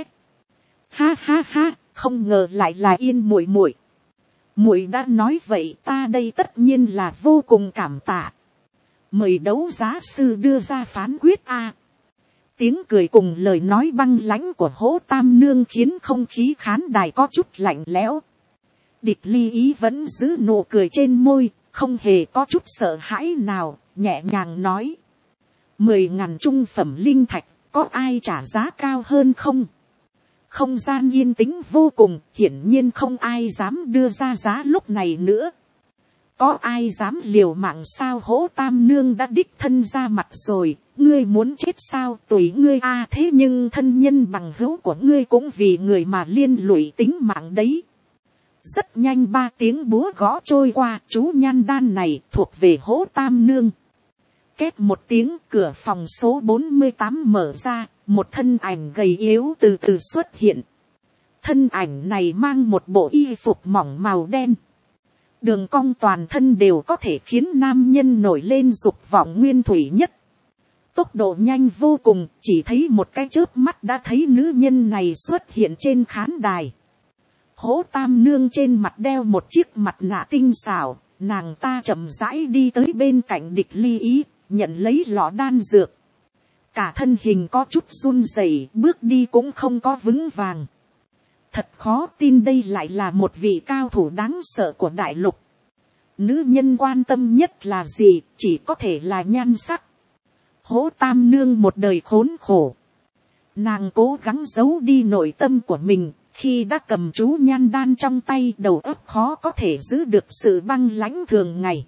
Ha ha ha, không ngờ lại là Yên muội muội. Muội đã nói vậy, ta đây tất nhiên là vô cùng cảm tạ. Mời đấu giá sư đưa ra phán quyết a. Tiếng cười cùng lời nói băng lãnh của Hỗ Tam Nương khiến không khí khán đài có chút lạnh lẽo. Địch Ly Ý vẫn giữ nụ cười trên môi, không hề có chút sợ hãi nào, nhẹ nhàng nói. 10.000 trung phẩm linh thạch, có ai trả giá cao hơn không? Không gian yên tĩnh vô cùng, hiển nhiên không ai dám đưa ra giá lúc này nữa. Có ai dám liều mạng sao? Hỗ Tam Nương đã đích thân ra mặt rồi, ngươi muốn chết sao? Tùy ngươi a. Thế nhưng thân nhân bằng hữu của ngươi cũng vì người mà liên lụy tính mạng đấy. Rất nhanh 3 tiếng búa gõ trôi qua, chú nhan đan này thuộc về Hỗ Tam Nương. Két một tiếng, cửa phòng số 48 mở ra, một thân ảnh gầy yếu từ từ xuất hiện. Thân ảnh này mang một bộ y phục mỏng màu đen. Đường cong toàn thân đều có thể khiến nam nhân nổi lên dục vọng nguyên thủy nhất. Tốc độ nhanh vô cùng, chỉ thấy một cái chớp mắt đã thấy nữ nhân này xuất hiện trên khán đài. Hỗ Tam Nương trên mặt đeo một chiếc mặt nạ tinh xảo, nàng ta chậm rãi đi tới bên cạnh Địch Ly Ý, nhận lấy lọ đan dược. Cả thân hình có chút run rẩy, bước đi cũng không có vững vàng. Thật khó tin đây lại là một vị cao thủ đáng sợ của đại lục. Nữ nhân quan tâm nhất là gì, chỉ có thể là nhan sắc. Hỗ Tam Nương một đời khốn khổ. Nàng cố gắng giấu đi nội tâm của mình, khi đã cầm chú nhan đan trong tay, đầu óc khó có thể giữ được sự băng lãnh thường ngày.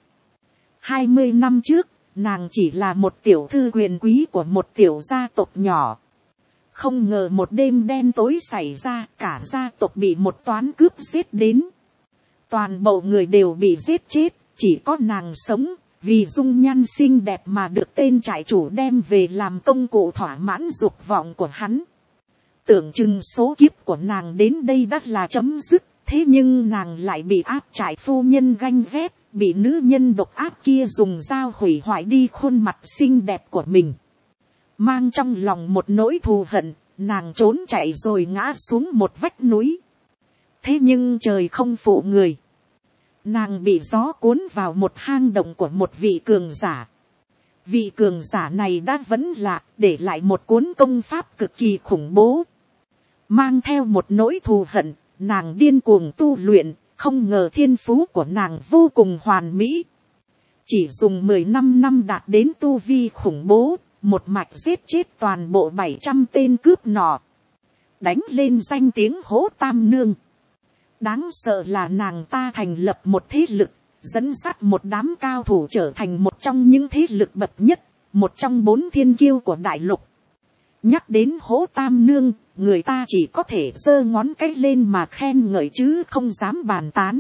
20 năm trước, nàng chỉ là một tiểu thư quyền quý của một tiểu gia tộc nhỏ. Không ngờ một đêm đen tối xảy ra, cả gia tộc bị một toán cướp giết đến. Toàn bộ người đều bị giết chết, chỉ có nàng sống, vì dung nhan xinh đẹp mà được tên trại chủ đem về làm công cụ thỏa mãn dục vọng của hắn. Tưởng chừng số kiếp của nàng đến đây đã là chấm dứt, thế nhưng nàng lại bị áp trại phu nhân ganh ghét, bị nữ nhân độc ác kia dùng dao hủy hoại đi khuôn mặt xinh đẹp của mình. Mang trong lòng một nỗi thù hận, nàng trốn chạy rồi ngã xuống một vách núi. Thế nhưng trời không phụ người. Nàng bị gió cuốn vào một hang động của một vị cường giả. Vị cường giả này đã vẫn lạc, để lại một cuốn công pháp cực kỳ khủng bố. Mang theo một nỗi thù hận, nàng điên cuồng tu luyện, không ngờ thiên phú của nàng vô cùng hoàn mỹ. Chỉ dùng 15 năm đạt đến tu vi khủng bố, một mạch giết chết toàn bộ 700 tên cướp nọ. Đánh lên danh tiếng Hỗ Tam Nương. Đáng sợ là nàng ta thành lập một thế lực, dẫn dắt một đám cao thủ trở thành một trong những thế lực bậc nhất, một trong 4 thiên kiêu của đại lục. Nhắc đến Hỗ Tam Nương, người ta chỉ có thể giơ ngón cái lên mà khen ngợi chứ không dám bàn tán.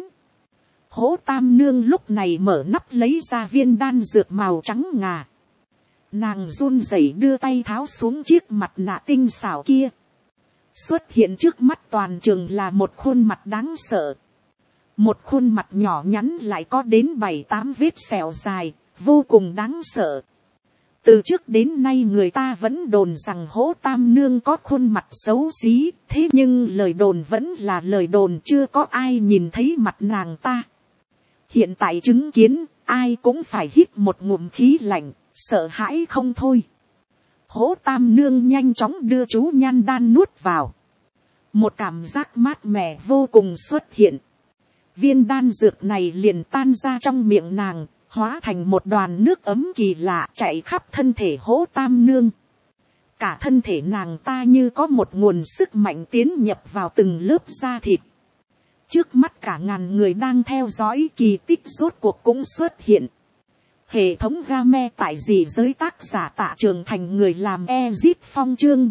Hỗ Tam Nương lúc này mở nắp lấy ra viên đan dược màu trắng ngà. Nàng run rẩy đưa tay tháo xuống chiếc mặt nạ tinh xảo kia. Xuất hiện trước mắt toàn trường là một khuôn mặt đáng sợ. Một khuôn mặt nhỏ nhắn lại có đến 7-8 vết sẹo dài, vô cùng đáng sợ. Từ trước đến nay người ta vẫn đồn rằng Hỗ Tam Nương có khuôn mặt xấu xí, thế nhưng lời đồn vẫn là lời đồn, chưa có ai nhìn thấy mặt nàng ta. Hiện tại chứng kiến, ai cũng phải hít một ngụm khí lạnh, sợ hãi không thôi. Hỗ Tam Nương nhanh chóng đưa chú nhan đan nuốt vào. Một cảm giác mát mẻ vô cùng xuất hiện. Viên đan dược này liền tan ra trong miệng nàng, hóa thành một đoàn nước ấm kỳ lạ chạy khắp thân thể Hỗ Tam Nương. Cả thân thể nàng ta như có một nguồn sức mạnh tiến nhập vào từng lớp da thịt. Trước mắt cả ngàn người đang theo dõi kỳ tích rốt cuộc cũng xuất hiện. Hệ thống game tại dị giới tác giả Tạ Trường Thành, người làm Ezit Phong chương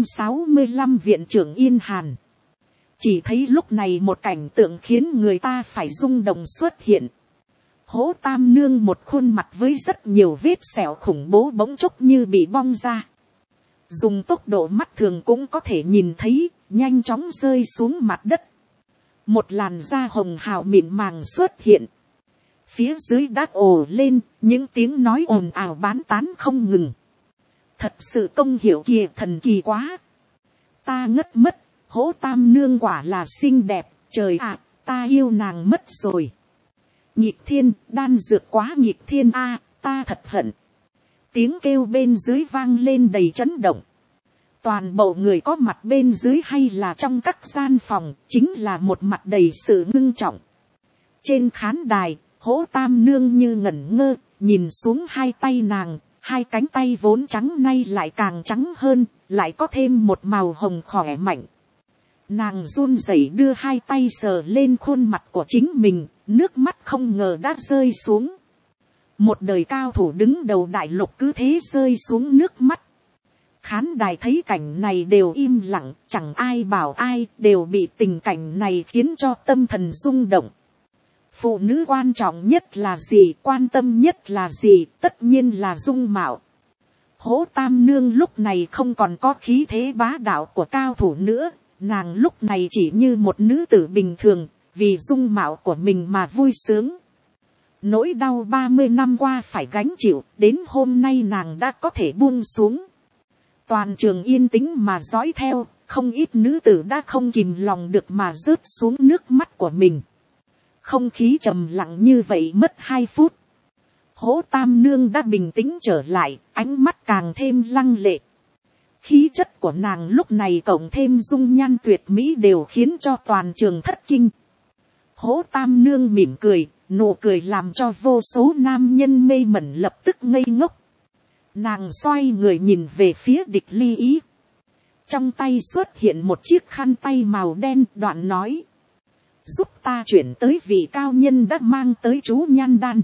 365 viện trưởng Yên Hàn. Chỉ thấy lúc này một cảnh tượng khiến người ta phải rung động xuất hiện. Hỗ Tam Nương một khuôn mặt với rất nhiều vết sẹo khủng bố bỗng chốc như bị bong ra. Dùng tốc độ mắt thường cũng có thể nhìn thấy, nhanh chóng rơi xuống mặt đất. Một làn da hồng hào mịn màng xuất hiện. Phía dưới đã ồ lên, những tiếng nói ồn ào bán tán không ngừng. Thật sự công hiệu kia thần kỳ quá. Ta ngất mất, Hỗ Tam Nương quả là xinh đẹp, trời ạ, ta yêu nàng mất rồi. Nhịp thiên, đan dược quá nhịp thiên a, ta thật hận. Tiếng kêu bên dưới vang lên đầy chấn động. Toàn bộ người có mặt bên dưới hay là trong các gian phòng, chính là một mặt đầy sự ngưng trọng. Trên khán đài, Hỗ Tam Nương như ngẩn ngơ, nhìn xuống hai tay nàng, hai cánh tay vốn trắng nay lại càng trắng hơn, lại có thêm một màu hồng khỏe mạnh. Nàng run rẩy đưa hai tay sờ lên khuôn mặt của chính mình, nước mắt không ngờ đã rơi xuống. Một đời cao thủ đứng đầu đại lục cứ thế rơi xuống nước mắt. Khán đài thấy cảnh này đều im lặng, chẳng ai bảo ai, đều bị tình cảnh này khiến cho tâm thần rung động. Phụ nữ quan trọng nhất là gì, quan tâm nhất là gì, tất nhiên là dung mạo. Hỗ Tam Nương lúc này không còn có khí thế bá đạo của cao thủ nữa, nàng lúc này chỉ như một nữ tử bình thường, vì dung mạo của mình mà vui sướng. Nỗi đau 30 năm qua phải gánh chịu, đến hôm nay nàng đã có thể buông xuống. Toàn trường yên tĩnh mà dõi theo, không ít nữ tử đã không kìm lòng được mà rớt xuống nước mắt của mình. Không khí trầm lặng như vậy mất 2 phút. Hỗ Tam Nương đã bình tĩnh trở lại, ánh mắt càng thêm lăng lệ. Khí chất của nàng lúc này cộng thêm dung nhan tuyệt mỹ đều khiến cho toàn trường thất kinh. Hỗ Tam Nương mỉm cười, nụ cười làm cho vô số nam nhân mê mẩn lập tức ngây ngốc. Nàng xoay người nhìn về phía Địch Ly Ý. Trong tay xuất hiện một chiếc khăn tay màu đen, đoạn nói: giúp ta chuyển tới vị cao nhân đã mang tới chú nhan đan.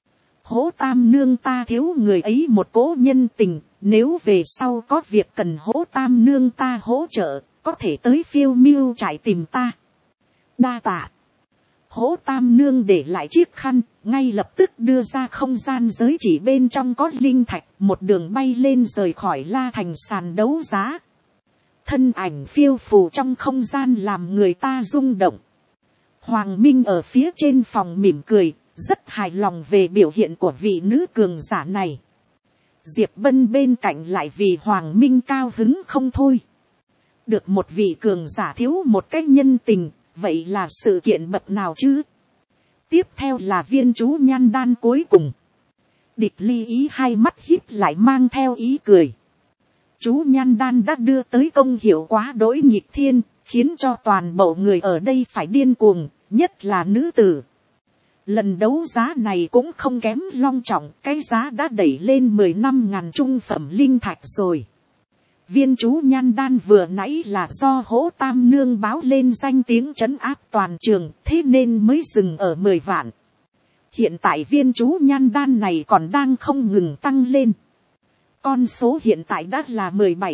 Hỗ Tam Nương ta thiếu người ấy một cố nhân tình, nếu về sau có việc cần Hỗ Tam Nương ta hỗ trợ, có thể tới Phiêu Miêu trại tìm ta. Đa tạ. Hỗ Tam Nương để lại chiếc khăn, ngay lập tức đưa ra không gian giới chỉ bên trong có linh thạch, một đường bay lên rời khỏi La Thành sàn đấu giá. Thân ảnh phiêu phù trong không gian làm người ta rung động. Hoàng Minh ở phía trên phòng mỉm cười, rất hài lòng về biểu hiện của vị nữ cường giả này. Diệp Bân bên cạnh lại vì Hoàng Minh cao hứng không thôi. Được một vị cường giả thiếu một cái nhân tình, vậy là sự kiện bậc nào chứ? Tiếp theo là viên chú nhan đan cuối cùng. Địch Ly Ý hai mắt híp lại mang theo ý cười. Chú nhan đan đã đưa tới công hiệu quá đỗi nghịch thiên, khiến cho toàn bộ người ở đây phải điên cuồng, nhất là nữ tử. Lần đấu giá này cũng không kém long trọng, cái giá đã đẩy lên 15.000 trung phẩm linh thạch rồi. Viên chú nhan đan vừa nãy là do Hỗ Tam Nương báo lên danh tiếng trấn áp toàn trường, thế nên mới dừng ở 10 vạn. Hiện tại viên chú nhan đan này còn đang không ngừng tăng lên. Con số hiện tại đã là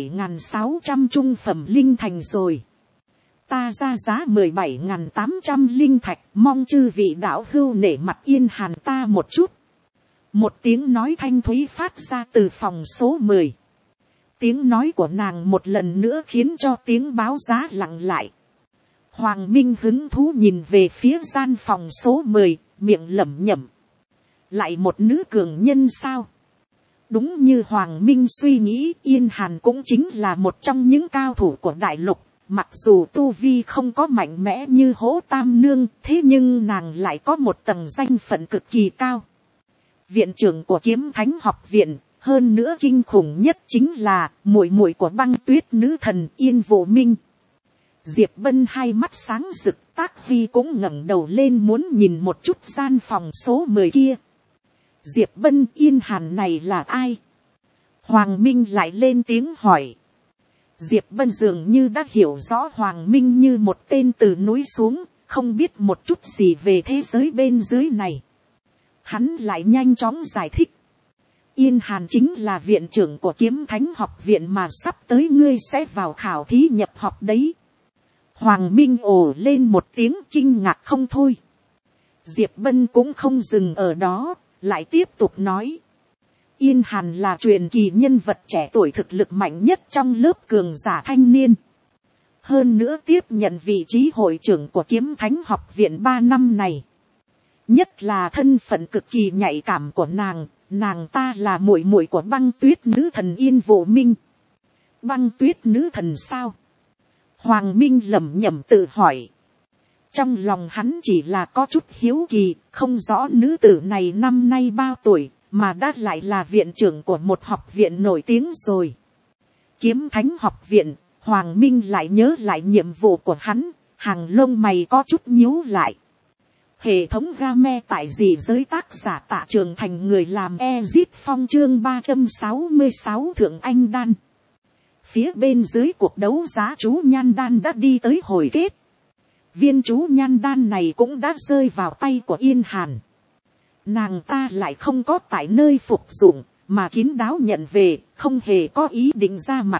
17.600 trung phẩm linh thành rồi. Ta ra giá 17.800 linh thạch, mong chư vị đạo hữu nể mặt Yên Hàn ta một chút. Một tiếng nói thanh thúy phát ra từ phòng số 10. Tiếng nói của nàng một lần nữa khiến cho tiếng báo giá lặng lại. Hoàng Minh hứng thú nhìn về phía gian phòng số 10, miệng lẩm nhẩm. Lại một nữ cường nhân sao? Đúng như Hoàng Minh suy nghĩ, Yên Hàn cũng chính là một trong những cao thủ của đại lục. Mặc dù tu vi không có mạnh mẽ như Hỗ Tam Nương, thế nhưng nàng lại có một tầng danh phận cực kỳ cao. Viện trưởng của Kiếm Thánh học viện, hơn nữa kinh khủng nhất chính là muội muội của Băng Tuyết nữ thần Yên Vô Minh. Diệp Bân hai mắt sáng rực, Tác Vi cũng ngẩng đầu lên muốn nhìn một chút gian phòng số 10 kia. Diệp Bân, Yên Hàn này là ai? Hoàng Minh lại lên tiếng hỏi. Diệp Bân dường như đã hiểu rõ Hoàng Minh như một tên từ núi xuống, không biết một chút gì về thế giới bên dưới này. Hắn lại nhanh chóng giải thích. Yên Hàn chính là viện trưởng của Kiếm Thánh học viện mà sắp tới ngươi sẽ vào khảo thí nhập học đấy. Hoàng Minh ồ lên một tiếng kinh ngạc không thôi. Diệp Bân cũng không dừng ở đó, lại tiếp tục nói. Yên Hàn là truyền kỳ nhân vật trẻ tuổi thực lực mạnh nhất trong lớp cường giả thanh niên. Hơn nữa tiếp nhận vị trí hội trưởng của Kiếm Thánh học viện 3 năm này. Nhất là thân phận cực kỳ nhạy cảm của nàng ta là muội muội của Băng Tuyết nữ thần Yên Vô Minh. Băng Tuyết nữ thần sao? Hoàng Minh lẩm nhẩm tự hỏi. Trong lòng hắn chỉ là có chút hiếu kỳ, không rõ nữ tử này năm nay bao tuổi, mà đã lại là viện trưởng của một học viện nổi tiếng rồi. Kiếm Thánh học viện, Hoàng Minh lại nhớ lại nhiệm vụ của hắn, hàng lông mày có chút nhíu lại. Hệ thống game tại dị giới tác giả Tạ Trường Thành người làm Ezit Phong chương 366 Thượng Anh Đan. Phía bên dưới cuộc đấu giá chú nhan đan đã đi tới hồi kết. Viên chú nhan đan này cũng đã rơi vào tay của Yên Hàn. Nàng ta lại không có tại nơi phục dụng, mà kín đáo nhận về, không hề có ý định ra mặt.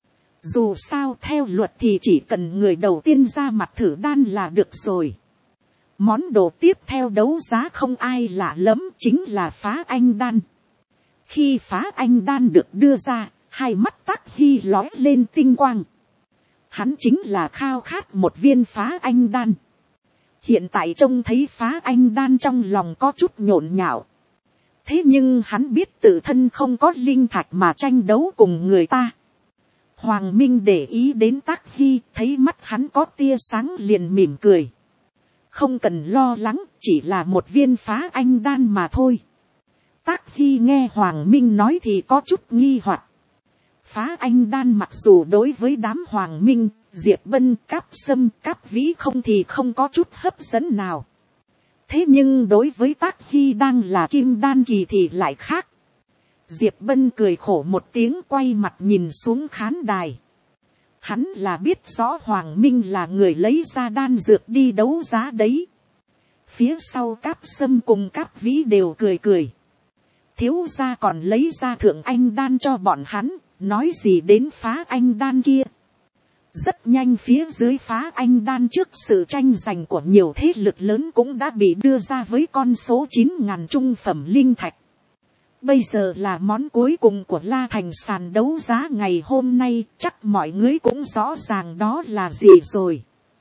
Dù sao theo luật thì chỉ cần người đầu tiên ra mặt thử đan là được rồi. Món đồ tiếp theo đấu giá không ai lạ lắm chính là Phá Anh Đan. Khi Phá Anh Đan được đưa ra, hai mắt Tắc Hy lóe lên tinh quang. Hắn chính là khao khát một viên Phá Anh Đan. Hiện tại trông thấy Phá Anh Đan trong lòng có chút nhộn nhạo. Thế nhưng hắn biết tự thân không có linh thạch mà tranh đấu cùng người ta. Hoàng Minh để ý đến Tắc Hy, thấy mắt hắn có tia sáng liền mỉm cười. Không cần lo lắng, chỉ là một viên Phá Anh Đan mà thôi. Tắc Hy nghe Hoàng Minh nói thì có chút nghi hoặc. Phá Anh Đan mặc dù đối với đám Hoàng Minh, Diệp Bân, Cáp Sâm, Cáp Vĩ không thì không có chút hấp dẫn nào. Thế nhưng đối với Tắc Hy đang là Kim Đan kỳ thì lại khác. Diệp Bân cười khổ một tiếng quay mặt nhìn xuống khán đài. Hắn là biết rõ Hoàng Minh là người lấy ra đan dược đi đấu giá đấy. Phía sau Cáp Sâm cùng Cáp Vĩ đều cười cười. Thiếu gia còn lấy ra Thượng Anh Đan cho bọn hắn, nói gì đến Phá Anh Đan kia. Rất nhanh phía dưới Phá Anh Đan trước sự tranh giành của nhiều thế lực lớn cũng đã bị đưa ra với con số 9.000 trung phẩm linh thạch. Bây giờ là món cuối cùng của La Thành sàn đấu giá ngày hôm nay, chắc mọi người cũng rõ ràng đó là gì rồi.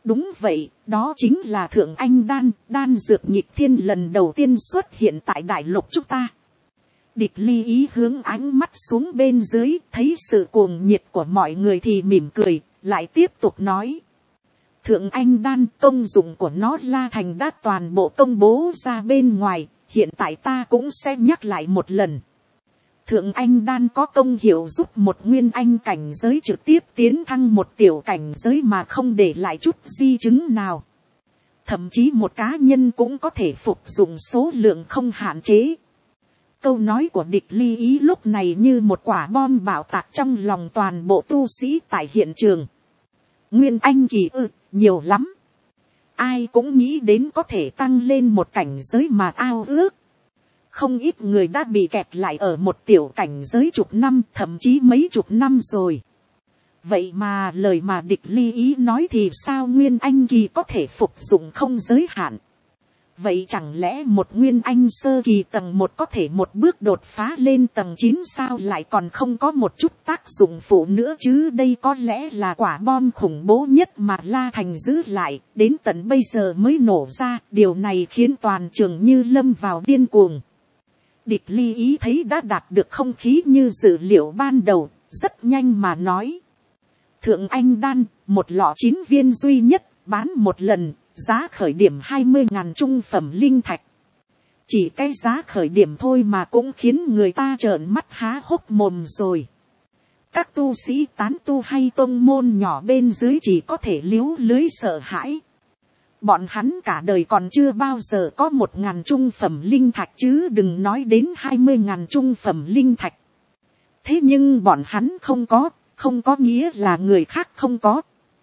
Đúng vậy, đó chính là thượng anh đan dược nghịch thiên lần đầu tiên xuất hiện tại đại lục chúng ta. Địch Ly Ý hướng ánh mắt xuống bên dưới, thấy sự cuồng nhiệt của mọi người thì mỉm cười, lại tiếp tục nói. Thượng anh đan, công dụng của nó La Thành đã toàn bộ công bố ra bên ngoài, hiện tại ta cũng sẽ nhắc lại một lần. Thượng anh đan có công hiệu giúp một nguyên anh cảnh giới trực tiếp tiến thăng một tiểu cảnh giới mà không để lại chút di chứng nào. Thậm chí một cá nhân cũng có thể phục dụng số lượng không hạn chế. Câu nói của Địch Ly Ý lúc này như một quả bom bạo tạc trong lòng toàn bộ tu sĩ tại hiện trường. Nguyên anh kỳ nhiều lắm. Ai cũng nghĩ đến có thể tăng lên một cảnh giới mà ao ước. Không ít người đã bị kẹt lại ở một tiểu cảnh giới chục năm, thậm chí mấy chục năm rồi. Vậy mà lời mà Địch Ly Ý nói thì sao Nguyên Anh kỳ có thể phục dụng không giới hạn? Vậy chẳng lẽ một Nguyên Anh sơ kỳ tầng 1 có thể một bước đột phá lên tầng 9 sao lại còn không có một chút tác dụng phụ nữa chứ? Đây có lẽ là quả bom khủng bố nhất mà La Thành giữ lại, đến tận bây giờ mới nổ ra. Điều này khiến toàn trường như lâm vào điên cuồng. Địch Ly Ý thấy đã đạt được không khí như dự liệu ban đầu, rất nhanh mà nói. Thượng anh đan, một lọ 9 viên duy nhất, bán một lần, giá khởi điểm 20.000 trung phẩm linh thạch. Chỉ cái giá khởi điểm thôi mà cũng khiến người ta trợn mắt há hốc mồm rồi. Các tu sĩ tán tu hay tông môn nhỏ bên dưới chỉ có thể liếu lưới sợ hãi. Bọn hắn cả đời còn chưa bao giờ có 1.000 trung phẩm linh thạch chứ đừng nói đến 20.000 trung phẩm linh thạch. Thế nhưng bọn hắn không có nghĩa là người khác không có.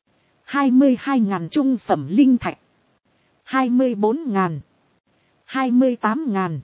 22.000 trung phẩm linh thạch. 24.000. 28.000.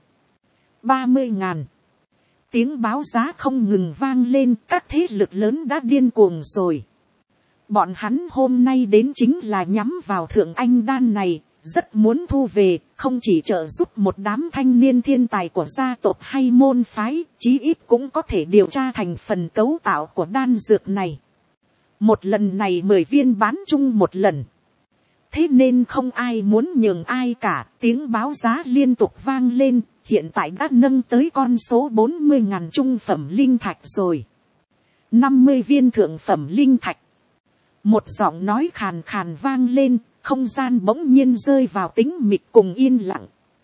30.000. Tiếng báo giá không ngừng vang lên, các thế lực lớn đã điên cuồng rồi. Bọn hắn hôm nay đến chính là nhắm vào thượng anh đan này, rất muốn thu về, không chỉ trợ giúp một đám thanh niên thiên tài của gia tộc hay môn phái, chí ít cũng có thể điều tra thành phần cấu tạo của đan dược này. Một lần này 10 viên bán chung một lần. Thế nên không ai muốn nhường ai cả, tiếng báo giá liên tục vang lên, hiện tại đã nâng tới con số 40.000 trung phẩm linh thạch rồi. 50 viên thượng phẩm linh thạch. Một giọng nói khàn khàn vang lên, không gian bỗng nhiên rơi vào tĩnh mịch cùng yên lặng.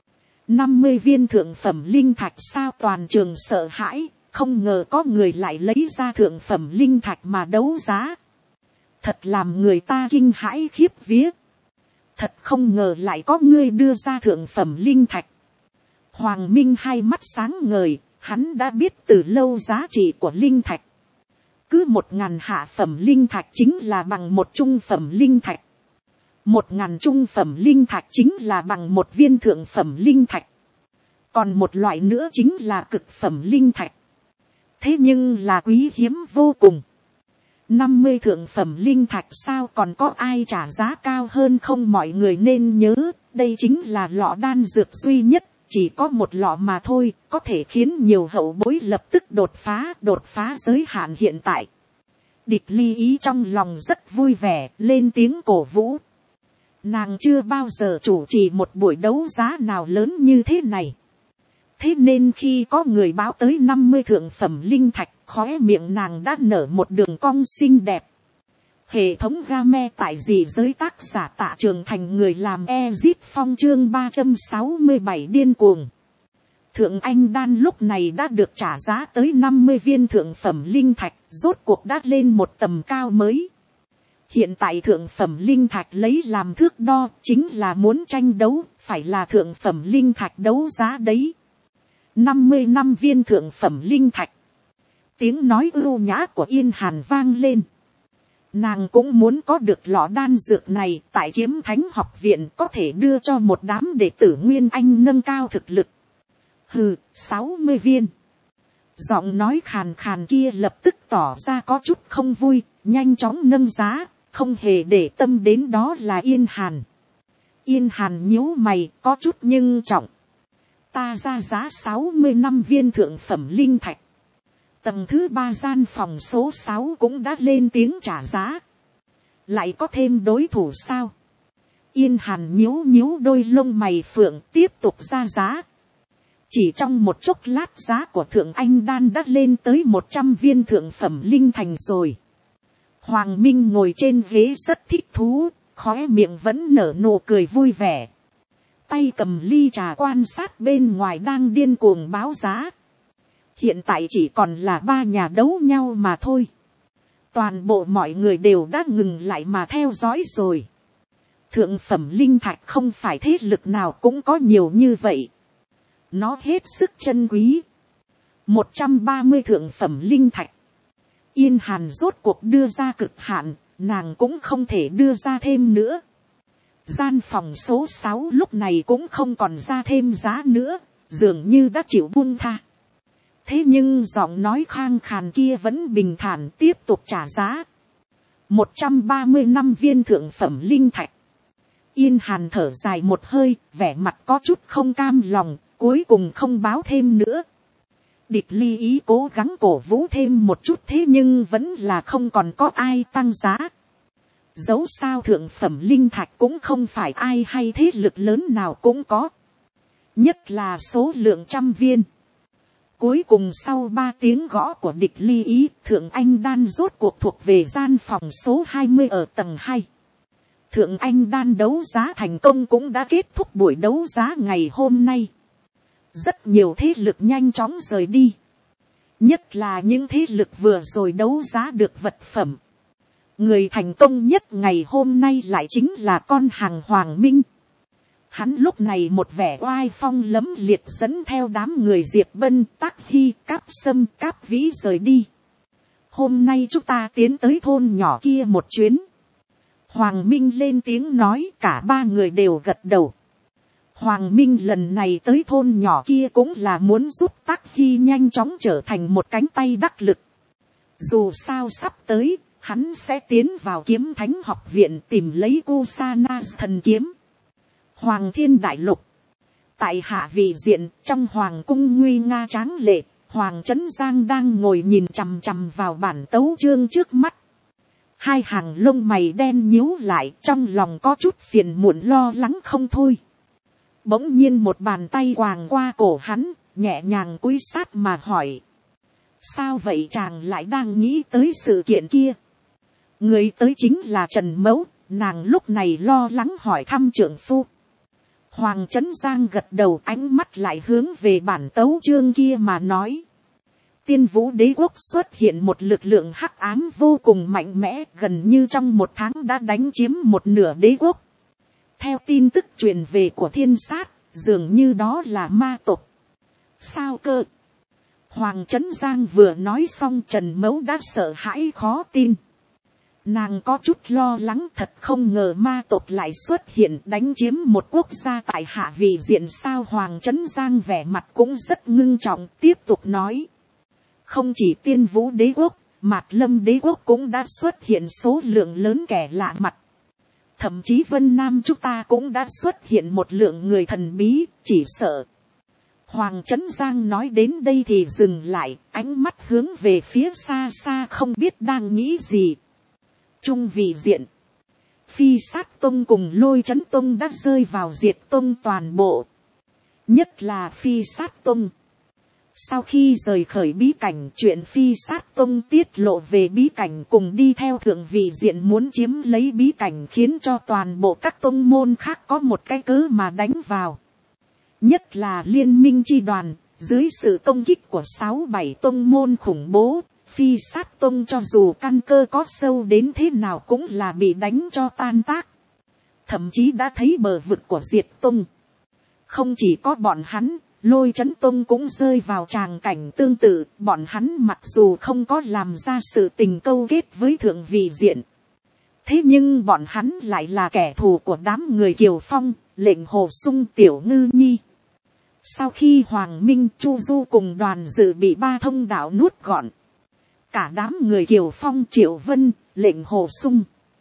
50 viên thượng phẩm linh thạch sao? Toàn trường sợ hãi, không ngờ có người lại lấy ra thượng phẩm linh thạch mà đấu giá. Thật làm người ta kinh hãi khiếp vía. Thật không ngờ lại có người đưa ra thượng phẩm linh thạch. Hoàng Minh hai mắt sáng ngời, hắn đã biết từ lâu giá trị của linh thạch. Cứ 1.000 hạ phẩm linh thạch chính là bằng một trung phẩm linh thạch. 1.000 trung phẩm linh thạch chính là bằng một viên thượng phẩm linh thạch. Còn một loại nữa chính là cực phẩm linh thạch. Thế nhưng là quý hiếm vô cùng. 50 thượng phẩm linh thạch sao còn có ai trả giá cao hơn không? Mọi người nên nhớ, đây chính là lọ đan dược duy nhất, chỉ có một lọ mà thôi, có thể khiến nhiều hậu bối lập tức đột phá giới hạn hiện tại. Địch Ly Ý trong lòng rất vui vẻ, lên tiếng cổ vũ. Nàng chưa bao giờ chủ trì một buổi đấu giá nào lớn như thế này. Thế nên khi có người báo tới 50 thượng phẩm linh thạch, khóe miệng nàng đã nở một đường cong xinh đẹp. Hệ thống game tại gì giới tác giả Tạ Trường Thành người làm Ezit Phong chương 367 điên cuồng. Thượng anh đan lúc này đã được trả giá tới 50 viên thượng phẩm linh thạch, rốt cuộc đã lên một tầm cao mới. Hiện tại thượng phẩm linh thạch lấy làm thước đo, chính là muốn tranh đấu, phải là thượng phẩm linh thạch đấu giá đấy. 50 năm viên thượng phẩm linh thạch. Tiếng nói ưu nhã của Yên Hàn vang lên. Nàng cũng muốn có được lọ đan dược này, tại Kiếm Thánh học viện có thể đưa cho một đám đệ tử Nguyên Anh nâng cao thực lực. Hừ, 60 viên. Giọng nói khàn khàn kia lập tức tỏ ra có chút không vui, nhanh chóng nâng giá, không hề để tâm đến đó là Yên Hàn. Yên Hàn nhíu mày, có chút nhưng trọng. Ta ra giá 60 năm viên thượng phẩm linh thạch. Tầng thứ 3 gian phòng số 6 cũng đã lên tiếng trả giá. Lại có thêm đối thủ sao? Yên Hàn nhíu nhíu đôi lông mày phượng tiếp tục ra giá. Chỉ trong một chốc lát giá của thượng anh đan đã lên tới 100 viên thượng phẩm linh thành rồi. Hoàng Minh ngồi trên ghế rất thích thú, khóe miệng vẫn nở nụ cười vui vẻ. Tay cầm ly trà quan sát bên ngoài đang điên cuồng báo giá. Hiện tại chỉ còn là 3 nhà đấu nhau mà thôi. Toàn bộ mọi người đều đã ngừng lại mà theo dõi rồi. Thượng phẩm linh thạch không phải thế lực nào cũng có nhiều như vậy. Nó hết sức chân quý. 130 thượng phẩm linh thạch. Yên Hàn rốt cuộc đưa ra cực hạn, nàng cũng không thể đưa ra thêm nữa. Gian phòng số 6 lúc này cũng không còn ra thêm giá nữa, dường như đã chịu buông tha. Thế nhưng giọng nói khang khàn kia vẫn bình thản tiếp tục trả giá. 130 năm viên thượng phẩm linh thạch. Yên Hàn thở dài một hơi, vẻ mặt có chút không cam lòng, cuối cùng không báo thêm nữa. Địch Ly Ý cố gắng cổ vũ thêm một chút thế nhưng vẫn là không còn có ai tăng giá. Dẫu sao thượng phẩm linh thạch cũng không phải ai hay thế lực lớn nào cũng có. Nhất là số lượng 100 viên. Cuối cùng sau 3 tiếng gõ của Địch Ly Ý, Thượng Anh Đan rốt cuộc thuộc về gian phòng số 20 ở tầng 2. Thượng Anh Đan đấu giá thành công cũng đã kết thúc buổi đấu giá ngày hôm nay. Rất nhiều thế lực nhanh chóng rời đi. Nhất là những thế lực vừa rồi đấu giá được vật phẩm. Người thành công nhất ngày hôm nay lại chính là con hàng Hoàng Minh. Hắn lúc này một vẻ oai phong lấm liệt dẫn theo đám người Diệp Bân, Tắc Hy, Cáp Sâm, Cáp Vĩ rời đi. Hôm nay chúng ta tiến tới thôn nhỏ kia một chuyến. Hoàng Minh lên tiếng nói, cả 3 người đều gật đầu. Hoàng Minh lần này tới thôn nhỏ kia cũng là muốn giúp Tắc Hy nhanh chóng trở thành một cánh tay đắc lực. Dù sao sắp tới, hắn sẽ tiến vào Kiếm Thánh học viện tìm lấy Kusana thần kiếm. Hoàng Thiên Đại Lục. Tại hạ vị diện, trong hoàng cung nguy nga tráng lệ, Hoàng Trấn Giang đang ngồi nhìn chằm chằm vào bản tấu chương trước mắt. 2 hàng lông mày đen nhíu lại, trong lòng có chút phiền muộn lo lắng không thôi. Bỗng nhiên một bàn tay quàng qua cổ hắn, nhẹ nhàng cúi sát mà hỏi. Sao vậy chàng lại đang nghĩ tới sự kiện kia? Người tới chính là Trần Mẫu, nàng lúc này lo lắng hỏi thăm trượng phu. Hoàng Trấn Giang gật đầu, ánh mắt lại hướng về bản tấu chương kia mà nói. Tiên Vũ Đế Quốc xuất hiện một lực lượng hắc ám vô cùng mạnh mẽ, gần như trong 1 tháng đã đánh chiếm 1/2 đế quốc. Theo tin tức truyền về của Thiên Sát, dường như đó là ma tộc. Sao cơ? Hoàng Trấn Giang vừa nói xong Trần Mẫu đã sợ hãi khó tin. Nàng có chút lo lắng, thật không ngờ ma tộc lại xuất hiện đánh chiếm một quốc gia tại hạ vị diện sao. Hoàng Trấn Giang vẻ mặt cũng rất ngưng trọng, tiếp tục nói. Không chỉ Tiên Vũ Đế Quốc, Mạt Lâm Đế Quốc cũng đã xuất hiện số lượng lớn kẻ lạ mặt. Thậm chí Vân Nam chúng ta cũng đã xuất hiện một lượng người thần bí, chỉ sợ. Hoàng Trấn Giang nói đến đây thì dừng lại, ánh mắt hướng về phía xa xa không biết đang nghĩ gì. Trung vị diện. Phi Sát Tông cùng Lôi Trấn Tông đã rơi vào diệt tông toàn bộ. Nhất là Phi Sát Tông. Sau khi rời khởi bí cảnh, chuyện Phi Sát Tông tiết lộ về bí cảnh cùng đi theo thượng vị diện muốn chiếm lấy bí cảnh khiến cho toàn bộ các tông môn khác có một cái cớ mà đánh vào. Nhất là Liên Minh Chi Đoàn, dưới sự công kích của 6-7 tông môn khủng bố, Phi Sát Tông cho dù căn cơ có sâu đến thế nào cũng là bị đánh cho tan tác. Thậm chí đã thấy bờ vực của Diệt Tông. Không chỉ có bọn hắn, Lôi Trấn Tông cũng rơi vào tràng cảnh tương tự, bọn hắn mặc dù không có làm ra sự tình câu kết với thượng vị diện. Thế nhưng bọn hắn lại là kẻ thù của đám người Kiều Phong, Lệnh Hồ Sung, Tiểu Ngư Nhi. Sau khi Hoàng Minh, Chu Du cùng đoàn dự bị 3 thông đạo nuốt gọn, cả đám người Kiều Phong, Triệu Vân, Lệnh Hồ Sung,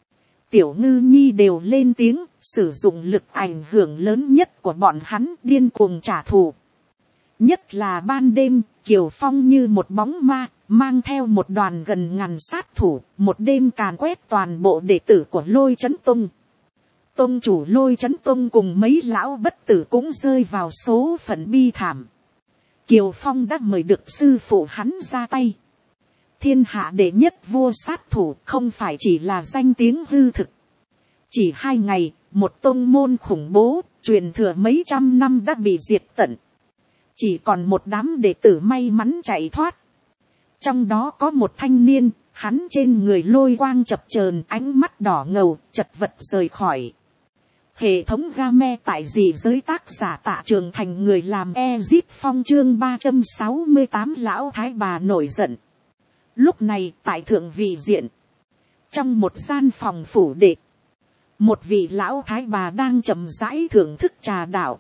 Tiểu Ngư Nhi đều lên tiếng, sử dụng lực ảnh hưởng lớn nhất của bọn hắn điên cuồng trả thù. Nhất là ban đêm, Kiều Phong như một bóng ma, mang theo một đoàn gần ngàn sát thủ, một đêm càn quét toàn bộ đệ tử của Lôi Trấn Tông. Tông chủ Lôi Chấn Tông cùng mấy lão bất tử cũng rơi vào số phận bi thảm. Kiều Phong đã mời được sư phụ hắn ra tay. Thiên hạ đệ nhất vua sát thủ không phải chỉ là danh tiếng hư thực. Chỉ 2 ngày, một tông môn khủng bố, truyền thừa mấy trăm năm đã bị diệt tận. Chỉ còn một đám đệ tử may mắn chạy thoát. Trong đó có một thanh niên, hắn trên người lôi quang chập chờn, ánh mắt đỏ ngầu, chật vật rời khỏi. Hệ thống game tại gì giới tác giả Tạ Trường Thành người làm Ezip Phong chương 368 lão thái bà nổi giận. Lúc này tại thượng vị diện, trong một gian phòng phủ đệ, một vị lão thái bà đang chậm rãi thưởng thức trà đạo.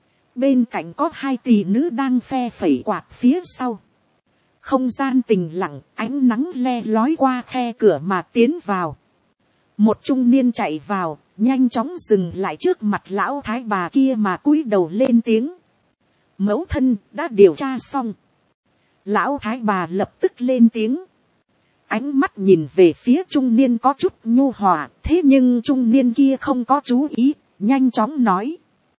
Bên cạnh có 2 tỷ nữ đang phe phẩy quạt phía sau. Không gian tình lặng, ánh nắng le lói qua khe cửa mà tiến vào. Một trung niên chạy vào, nhanh chóng dừng lại trước mặt lão thái bà kia mà cúi đầu lên tiếng. Mẫu thân đã điều tra xong. Lão thái bà lập tức lên tiếng. Ánh mắt nhìn về phía trung niên có chút nhu hòa, thế nhưng trung niên kia không có chú ý, nhanh chóng nói.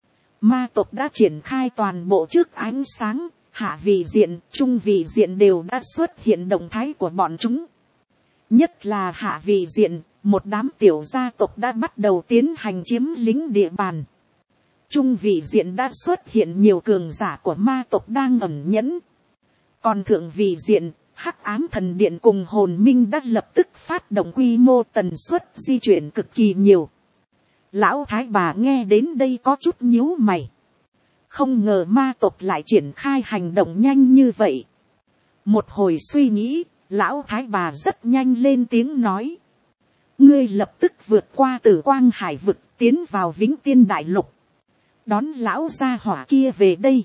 Ma tộc đã triển khai toàn bộ trước ánh sáng, hạ vị diện, trung vị diện đều đã xuất hiện động thái của bọn chúng. Nhất là hạ vị diện, một đám tiểu gia tộc đã bắt đầu tiến hành chiếm lĩnh địa bàn. Trung vị diện đã xuất hiện nhiều cường giả của ma tộc đang ẩn nhẫn. Còn thượng vị diện, Hắc Ám Thần Điện cùng Hồn Minh đã lập tức phát động quy mô tần suất di chuyển cực kỳ nhiều. Lão thái bà nghe đến đây có chút nhíu mày. Không ngờ ma tộc lại triển khai hành động nhanh như vậy. Một hồi suy nghĩ, lão thái bà rất nhanh lên tiếng nói. Ngươi lập tức vượt qua Tử Quang Hải vực tiến vào Vĩnh Tiên Đại Lục. Đón lão gia hỏa kia về đây.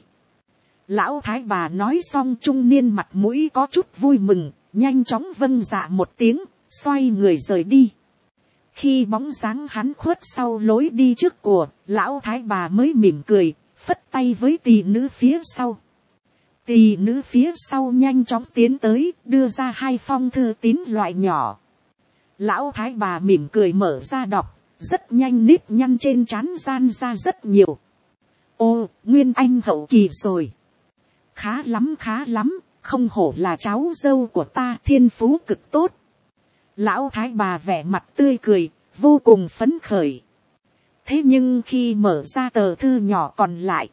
Lão thái bà nói xong, trung niên mặt mũi có chút vui mừng, nhanh chóng vâng dạ một tiếng, xoay người rời đi. Khi bóng dáng hắn khuất sau lối đi trước của, lão thái bà mới mỉm cười, phất tay với tỳ nữ phía sau. Tỳ nữ phía sau nhanh chóng tiến tới, đưa ra 2 phong thư tín loại nhỏ. Lão thái bà mỉm cười mở ra đọc, rất nhanh nếp nhăn trên trán gian ra rất nhiều. Ô, Nguyên Anh hậu kỳ rồi. Khá lắm, không hổ là cháu dâu của ta, thiên phú cực tốt. Lão thái bà vẻ mặt tươi cười, vô cùng phấn khởi. Thế nhưng khi mở ra tờ thư nhỏ còn lại,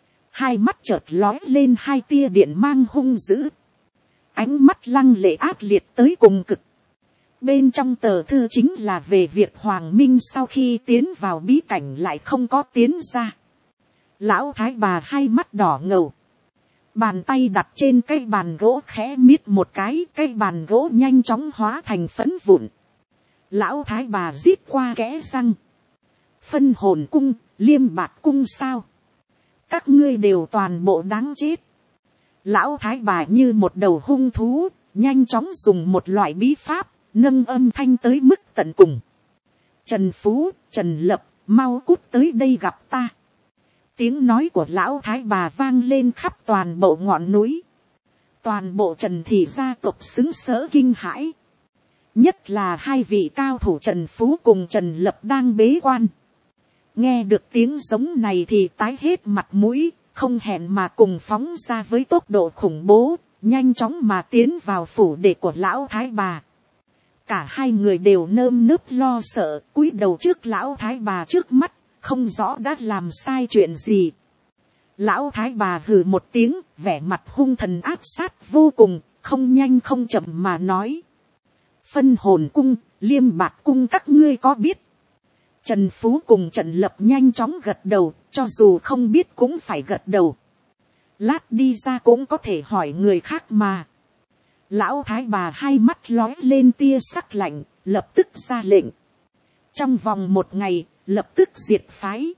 2 mắt chợt lóe lên 2 tia điện mang hung dữ. Ánh mắt lăng lệ ác liệt tới cùng cực. Bên trong tờ thư chính là về việc Hoàng Minh sau khi tiến vào bí cảnh lại không có tiến ra. Lão thái bà 2 mắt đỏ ngầu. Bàn tay đặt trên cây bàn gỗ khẽ miết một cái bàn gỗ nhanh chóng hóa thành phấn vụn. Lão thái bà rít qua kẽ răng. Phân hồn cung, Liêm Bạt cung sao? Các ngươi đều toàn bộ đáng chết. Lão thái bà như một đầu hung thú, nhanh chóng dùng một loại bí pháp, nâng âm thanh tới mức tận cùng. Trần Phú, Trần Lập, mau cút tới đây gặp ta. Tiếng nói của lão thái bà vang lên khắp toàn bộ ngọn núi. Toàn bộ Trần thị gia tộc xứng sỡ kinh hãi. Nhất là 2 vị cao thủ Trần Phú cùng Trần Lập đang bế quan. Nghe được tiếng giống này thì tái hết mặt mũi, không hẹn mà cùng phóng ra với tốc độ khủng bố, nhanh chóng mà tiến vào phủ đệ của lão thái bà. Cả 2 người đều nơm nớp lo sợ, cúi đầu trước lão thái bà trước mắt, không rõ đã làm sai chuyện gì. Lão thái bà hừ một tiếng, vẻ mặt hung thần áp sát vô cùng, không nhanh không chậm mà nói. Phân hồn cung, Liêm Bạt cung các ngươi có biết? Trần Phú cùng Trần Lập nhanh chóng gật đầu, cho dù không biết cũng phải gật đầu. Lát đi ra cũng có thể hỏi người khác mà. Lão thái bà 2 mắt lóe lên tia sắc lạnh, lập tức ra lệnh. Trong vòng 1 ngày, lập tức diệt phái.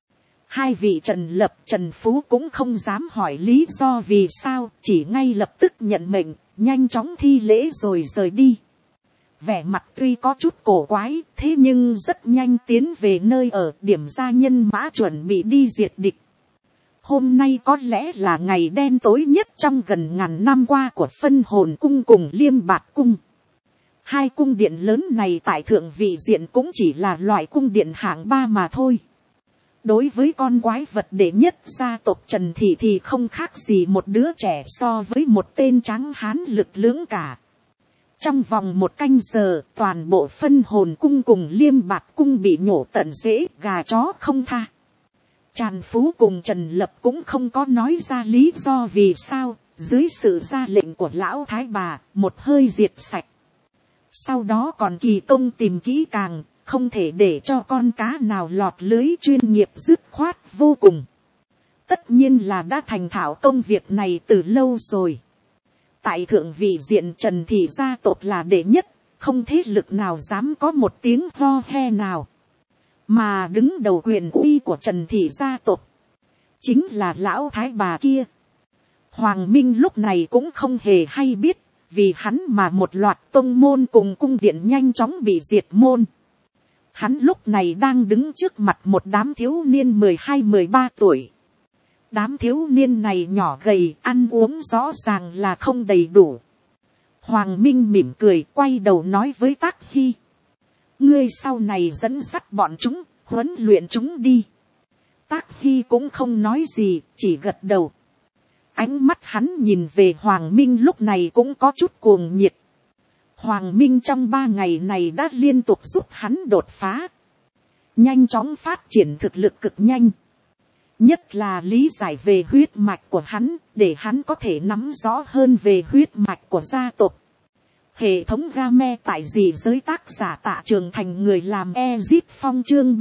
2 vị Trần Lập, Trần Phú cũng không dám hỏi lý do vì sao, chỉ ngay lập tức nhận mệnh, nhanh chóng thi lễ rồi rời đi. Vẻ mặt tuy có chút cổ quái, thế nhưng rất nhanh tiến về nơi ở, điểm ra nhân mã chuẩn bị đi diệt địch. Hôm nay có lẽ là ngày đen tối nhất trong gần ngàn năm qua của Phân Hồn cung cùng Liêm Bạt cung. Hai cung điện lớn này tại thượng vị diện cũng chỉ là loại cung điện hạng 3 mà thôi. Đối với con quái vật đệ nhất gia tộc Trần Thị thì không khác gì một đứa trẻ so với một tên tráng hán lực lưỡng cả. Trong vòng 1 canh giờ, toàn bộ phân hồn cung cùng Liêm Bạc cung bị nhổ tận rễ, gà chó không tha. Tràn Phú cùng Trần Lập cũng không có nói ra lý do vì sao, dưới sự ra lệnh của lão thái bà, một hơi diệt sạch. Sau đó còn kỳ công tìm kỹ càng, không thể để cho con cá nào lọt lưới, chuyên nghiệp dứt khoát vô cùng. Tất nhiên là đã thành thạo công việc này từ lâu rồi. Tại thượng vị diện Trần Thị gia tộc là đệ nhất, không thế lực nào dám có một tiếng ho he nào. Mà đứng đầu quyền uy của Trần Thị gia tộc chính là lão thái bà kia. Hoàng Minh lúc này cũng không hề hay biết, vì hắn mà một loạt tông môn cùng cung điện nhanh chóng bị diệt môn. Hắn lúc này đang đứng trước mặt một đám thiếu niên 12-13 tuổi. Đám thiếu niên này nhỏ gầy, ăn uống rõ ràng là không đầy đủ. Hoàng Minh mỉm cười quay đầu nói với Tác Hy. Ngươi sau này dẫn dắt bọn chúng, huấn luyện chúng đi. Tác Hy cũng không nói gì, chỉ gật đầu. Ánh mắt hắn nhìn về Hoàng Minh lúc này cũng có chút cuồng nhiệt. Hoàng Minh trong 3 ngày này đã liên tục giúp hắn đột phá. Nhanh chóng phát triển thực lực cực nhanh. Nhất là lý giải về huyết mạch của hắn, để hắn có thể nắm rõ hơn về huyết mạch của gia tộc. Hệ thống game tại dị giới, tác giả Tạ Trường Thành, người làm Ezip Phong, chương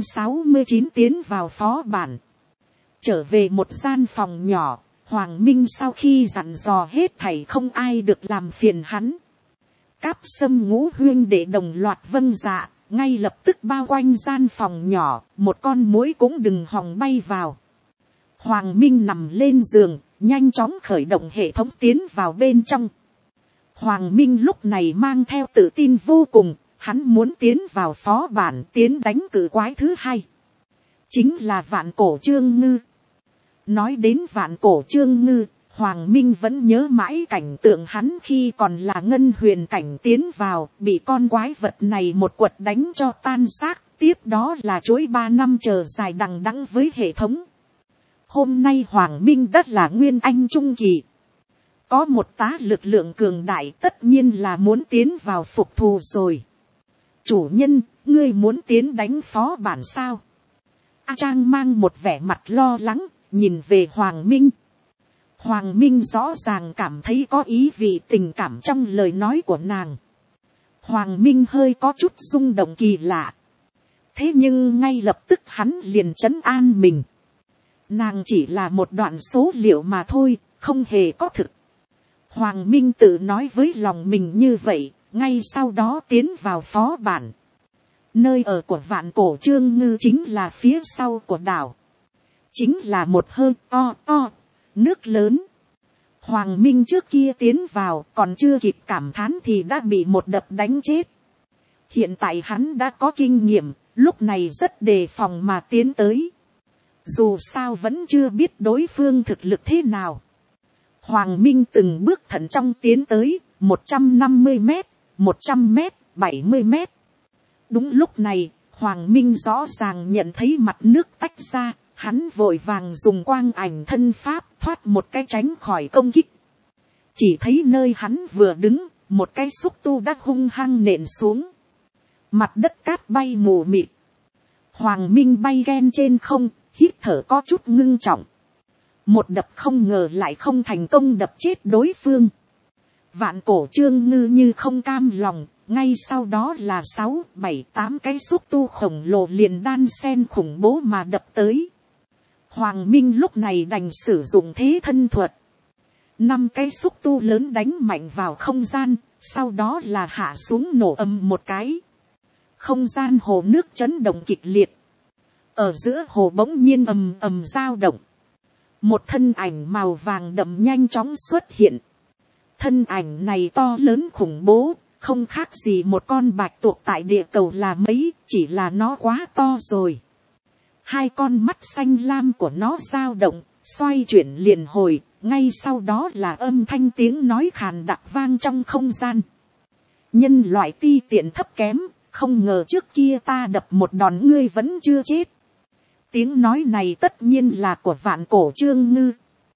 369 tiến vào phó bản. Trở về một gian phòng nhỏ, Hoàng Minh sau khi dặn dò hết thảy không ai được làm phiền hắn. Cáp Sâm Ngũ huynh đệ đồng loạt vâng dạ, ngay lập tức bao quanh gian phòng nhỏ, một con muỗi cũng đừng hòng bay vào. Hoàng Minh nằm lên giường, nhanh chóng khởi động hệ thống tiến vào bên trong. Hoàng Minh lúc này mang theo tự tin vô cùng, hắn muốn tiến vào phó bản, tiến đánh cự quái thứ 2. Chính là Vạn Cổ Trương Ngư. Nói đến Vạn Cổ Trương Ngư, Hoàng Minh vẫn nhớ mãi cảnh tượng hắn khi còn là ngân huyền cảnh tiến vào, bị con quái vật này một quật đánh cho tan xác, tiếp đó là chuỗi 3 năm chờ dài đằng đẵng với hệ thống. Hôm nay Hoàng Minh đất là Nguyên Anh Trung Kỳ. Có một tá lực lượng cường đại, tất nhiên là muốn tiến vào phục thù rồi. Chủ nhân, ngươi muốn tiến đánh phó bản sao? A Trang mang một vẻ mặt lo lắng, nhìn về Hoàng Minh. Hoàng Minh rõ ràng cảm thấy có ý vị tình cảm trong lời nói của nàng. Hoàng Minh hơi có chút rung động kỳ lạ. Thế nhưng ngay lập tức hắn liền trấn an mình. Nàng chỉ là một đoạn số liệu mà thôi, không hề có thực. Hoàng Minh tự nói với lòng mình như vậy, ngay sau đó tiến vào phó bản. Nơi ở của Vạn Cổ Trương Ngư chính là phía sau của đảo. Chính là một hơi nước lớn. Hoàng Minh trước kia tiến vào còn chưa kịp cảm thán thì đã bị một đập đánh chết. Hiện tại hắn đã có kinh nghiệm, lúc này rất đề phòng mà tiến tới. Dù sao vẫn chưa biết đối phương thực lực thế nào. Hoàng Minh từng bước thận trọng tiến tới, 150 mét, 100 mét, 70 mét. Đúng lúc này, Hoàng Minh rõ ràng nhận thấy mặt nước tách ra, hắn vội vàng dùng quang ảnh thân pháp thoát một cái tránh khỏi công kích. Chỉ thấy nơi hắn vừa đứng, một cái xúc tu đã hung hăng nện xuống. Mặt đất cát bay mù mịt. Hoàng Minh bay ghen trên không, hít thở có chút ngưng trọng. Một đập không ngờ lại không thành công đập chết đối phương. Vạn Cổ Trương Ngư như không cam lòng, ngay sau đó là 6, 7, 8 cái xúc tu khổng lồ liền đan sen khủng bố mà đập tới. Hoàng Minh lúc này đành sử dụng thế thân thuật. 5 cái xúc tu lớn đánh mạnh vào không gian, sau đó là hạ xuống nổ ầm một cái. Không gian hồ nước chấn động kịch liệt. Ở giữa hồ bỗng nhiên ầm ầm dao động. Một thân ảnh màu vàng đậm nhanh chóng xuất hiện. Thân ảnh này to lớn khủng bố, không khác gì một con bạch tuộc tại địa cầu là mấy, chỉ là nó quá to rồi. 2 con mắt xanh lam của nó dao động, xoay chuyển liền hồi, ngay sau đó là âm thanh tiếng nói khàn đặc vang trong không gian. nhân loại ti tiện thấp kém, không ngờ trước kia ta đập một đòn ngươi vẫn chưa chết. Tiếng nói này tất nhiên là của Vạn Cổ Trương Ngư.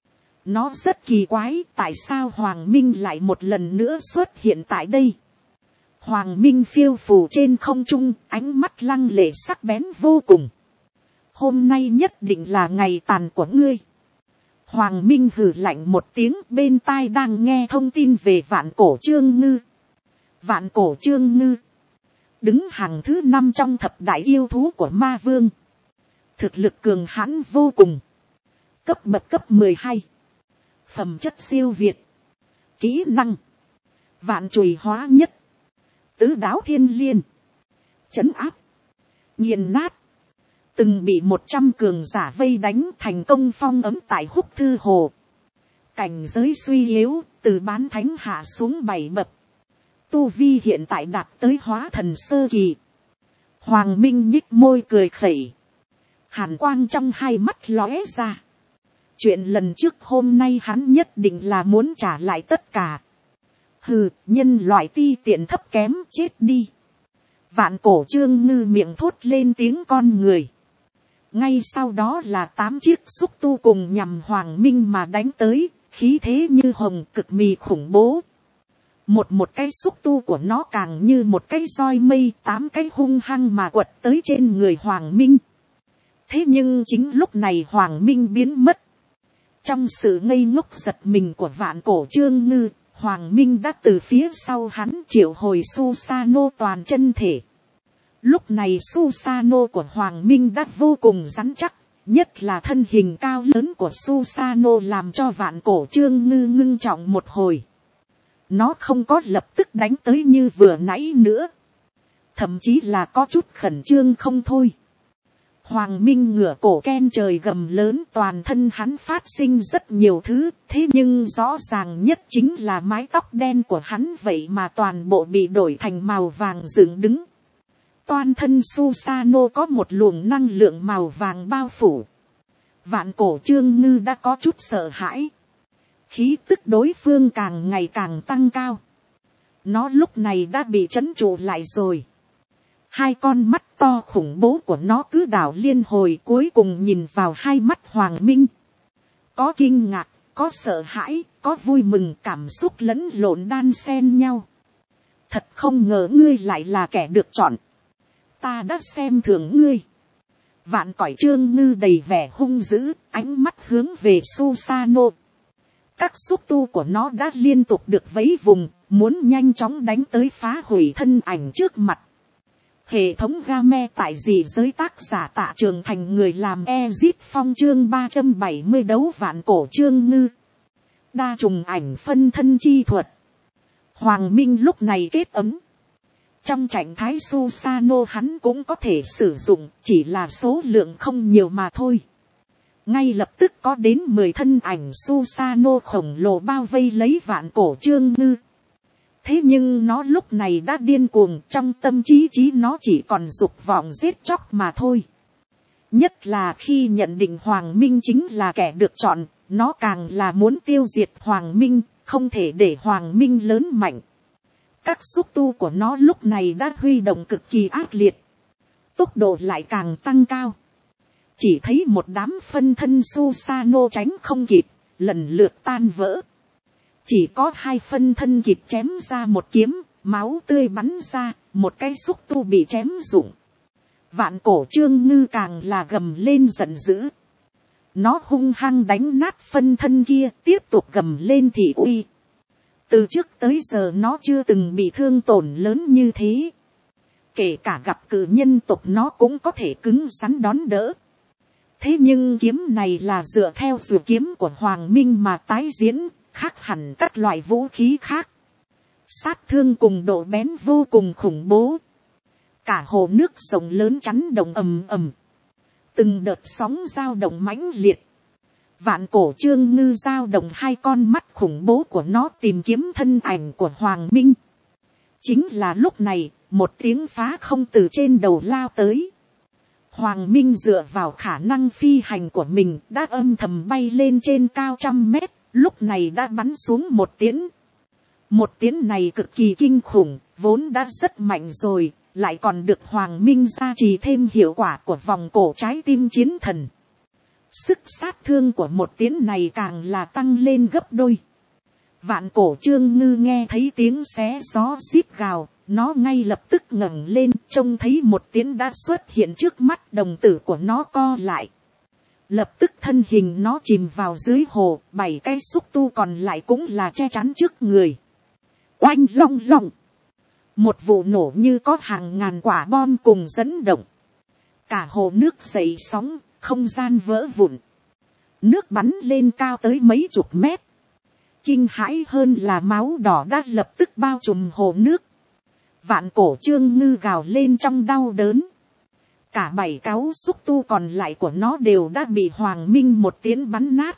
Nó rất kỳ quái, tại sao Hoàng Minh lại một lần nữa xuất hiện tại đây. Hoàng Minh phiêu phù trên không trung, ánh mắt lăng lệ sắc bén vô cùng. Hôm nay nhất định là ngày tàn của ngươi. Hoàng Minh hừ lạnh một tiếng, bên tai đang nghe thông tin về Vạn Cổ Trương Ngư. Vạn Cổ Trương Ngư đứng hàng thứ 5 trong thập đại yêu thú của ma vương. Thực lực cường hãn vô cùng. Cấp bậc cấp 12. Phẩm chất siêu việt. Kỹ năng vạn chùy hóa nhất. Tứ đáo thiên liên. Trấn áp. Nghiền nát. Từng bị 100 cường giả vây đánh, thành công phong ấm tại Húc Thư Hồ. Cảnh giới suy yếu, từ bán thánh hạ xuống 7 bậc. Tu vi hiện tại đạt tới hóa thần sơ kỳ. Hoàng Minh nhích môi cười khẩy. Hàn quang trong hai mắt lóe ra. Chuyện lần trước hôm nay hắn nhất định là muốn trả lại tất cả. Hừ, nhân loại ti tiện thấp kém, chết đi. Vạn Cổ Trương Ngư miệng thốt lên tiếng con người. Ngay sau đó là 8 chiếc xúc tu cùng nhằm Hoàng Minh mà đánh tới, khí thế như hồng, cực mì khủng bố. Một cái xúc tu của nó càng như một cái roi mây, 8 cái hung hăng mà quật tới trên người Hoàng Minh. Thế nhưng chính lúc này Hoàng Minh biến mất. Trong sự ngây ngốc giật mình của Vạn Cổ Trương Ngư, Hoàng Minh đã từ phía sau hắn triệu hồi Susano toàn chân thể. Lúc này Susano của Hoàng Minh đã vô cùng rắn chắc, nhất là thân hình cao lớn của Susano làm cho Vạn Cổ Trương Ngư ngưng trọng một hồi. Nó không có lập tức đánh tới như vừa nãy nữa. Thậm chí là có chút khẩn trương không thôi. Hoàng Minh ngửa cổ ken trời gầm lớn, toàn thân hắn phát sinh rất nhiều thứ, thế nhưng rõ ràng nhất chính là mái tóc đen của hắn vậy mà toàn bộ bị đổi thành màu vàng dựng đứng. Toàn thân Susano có một luồng năng lượng màu vàng bao phủ. Vạn Cổ Trương Ngư đã có chút sợ hãi. Khí tức đối phương càng ngày càng tăng cao. Nó lúc này đã bị trấn trụ lại rồi. Hai con mắt to khủng bố của nó cứ đảo liên hồi, cuối cùng nhìn vào hai mắt Hoàng Minh. Có kinh ngạc, có sợ hãi, có vui mừng, cảm xúc lẫn lộn đan xen nhau. Thật không ngờ ngươi lại là kẻ được chọn. Ta đã xem thường ngươi. Vạn Cổ Trương Ngư đầy vẻ hung dữ, ánh mắt hướng về Susano. Các xúc tu của nó đã liên tục được vẫy vùng, muốn nhanh chóng đánh tới phá hủy thân ảnh trước mặt. Hệ thống game tại dị giới, tác giả Tạ Trường Thành, người làm Ezit Phong, chương 370 đấu Vạn Cổ Trương Ngư. Đa trùng ảnh phân thân chi thuật. Hoàng Minh lúc này kết ấm. Trong trạng thái Susano hắn cũng có thể sử dụng, chỉ là số lượng không nhiều mà thôi. Ngay lập tức có đến 10 thân ảnh Susano khổng lồ bao vây lấy Vạn Cổ Trương Ngư. Thế nhưng nó lúc này đã điên cuồng, trong tâm trí nó chỉ còn dục vọng giết chóc mà thôi. Nhất là khi nhận định Hoàng Minh chính là kẻ được chọn, nó càng là muốn tiêu diệt Hoàng Minh, không thể để Hoàng Minh lớn mạnh. Các xúc tu của nó lúc này đã huy động cực kỳ ác liệt. Tốc độ lại càng tăng cao. Chỉ thấy một đám phân thân Susano tránh không kịp, lần lượt tan vỡ. Chỉ có 2 phân thân kịp chém ra một kiếm, máu tươi bắn ra, một cái xúc tu bị chém rụng. Vạn Cổ Trương Ngư càng là gầm lên giận dữ. Nó hung hăng đánh nát phân thân kia, tiếp tục gầm lên thị uy. Từ trước tới giờ nó chưa từng bị thương tổn lớn như thế. Kể cả gặp cử nhân tộc nó cũng có thể cứng rắn đón đỡ. Thế nhưng kiếm này là dựa theo dự kiếm của Hoàng Minh mà tái diễn, khác hẳn các loại vũ khí khác. Sát thương cùng độ bén vô cùng khủng bố. Cả hồ nước rộng lớn chấn động ầm ầm. Từng đợt sóng dao động mãnh liệt. Vạn Cổ Trương Ngư dao động 2 con mắt khủng bố của nó tìm kiếm thân ảnh của Hoàng Minh. Chính là lúc này, một tiếng phá không từ trên đầu lao tới. Hoàng Minh dựa vào khả năng phi hành của mình đã âm thầm bay lên trên cao 100 mét, lúc này đã bắn xuống một tiễn. Một tiễn này cực kỳ kinh khủng, vốn đã rất mạnh rồi, lại còn được Hoàng Minh gia trì thêm hiệu quả của vòng cổ trái tim chiến thần. Sức sát thương của một tiến này càng là tăng lên gấp đôi. Vạn cổ Trương Ngư nghe thấy tiếng xé gió rít gào, nó ngay lập tức ngẩng lên, trông thấy một tiến đã xuất hiện trước mắt, đồng tử của nó co lại. Lập tức thân hình nó chìm vào dưới hồ, 7 cái xúc tu còn lại cũng là che chắn trước người. Oanh long long. Một vụ nổ như có hàng ngàn quả bom cùng dẫn động. Cả hồ nước dậy sóng, không gian vỡ vụn. Nước bắn lên cao tới mấy chục mét. Kinh hãi hơn là máu đỏ đã lập tức bao trùm hồ nước. Vạn cổ Trương Ngư gào lên trong đau đớn. Cả 7 cáu xúc tu còn lại của nó đều đã bị Hoàng Minh một tiến bắn nát.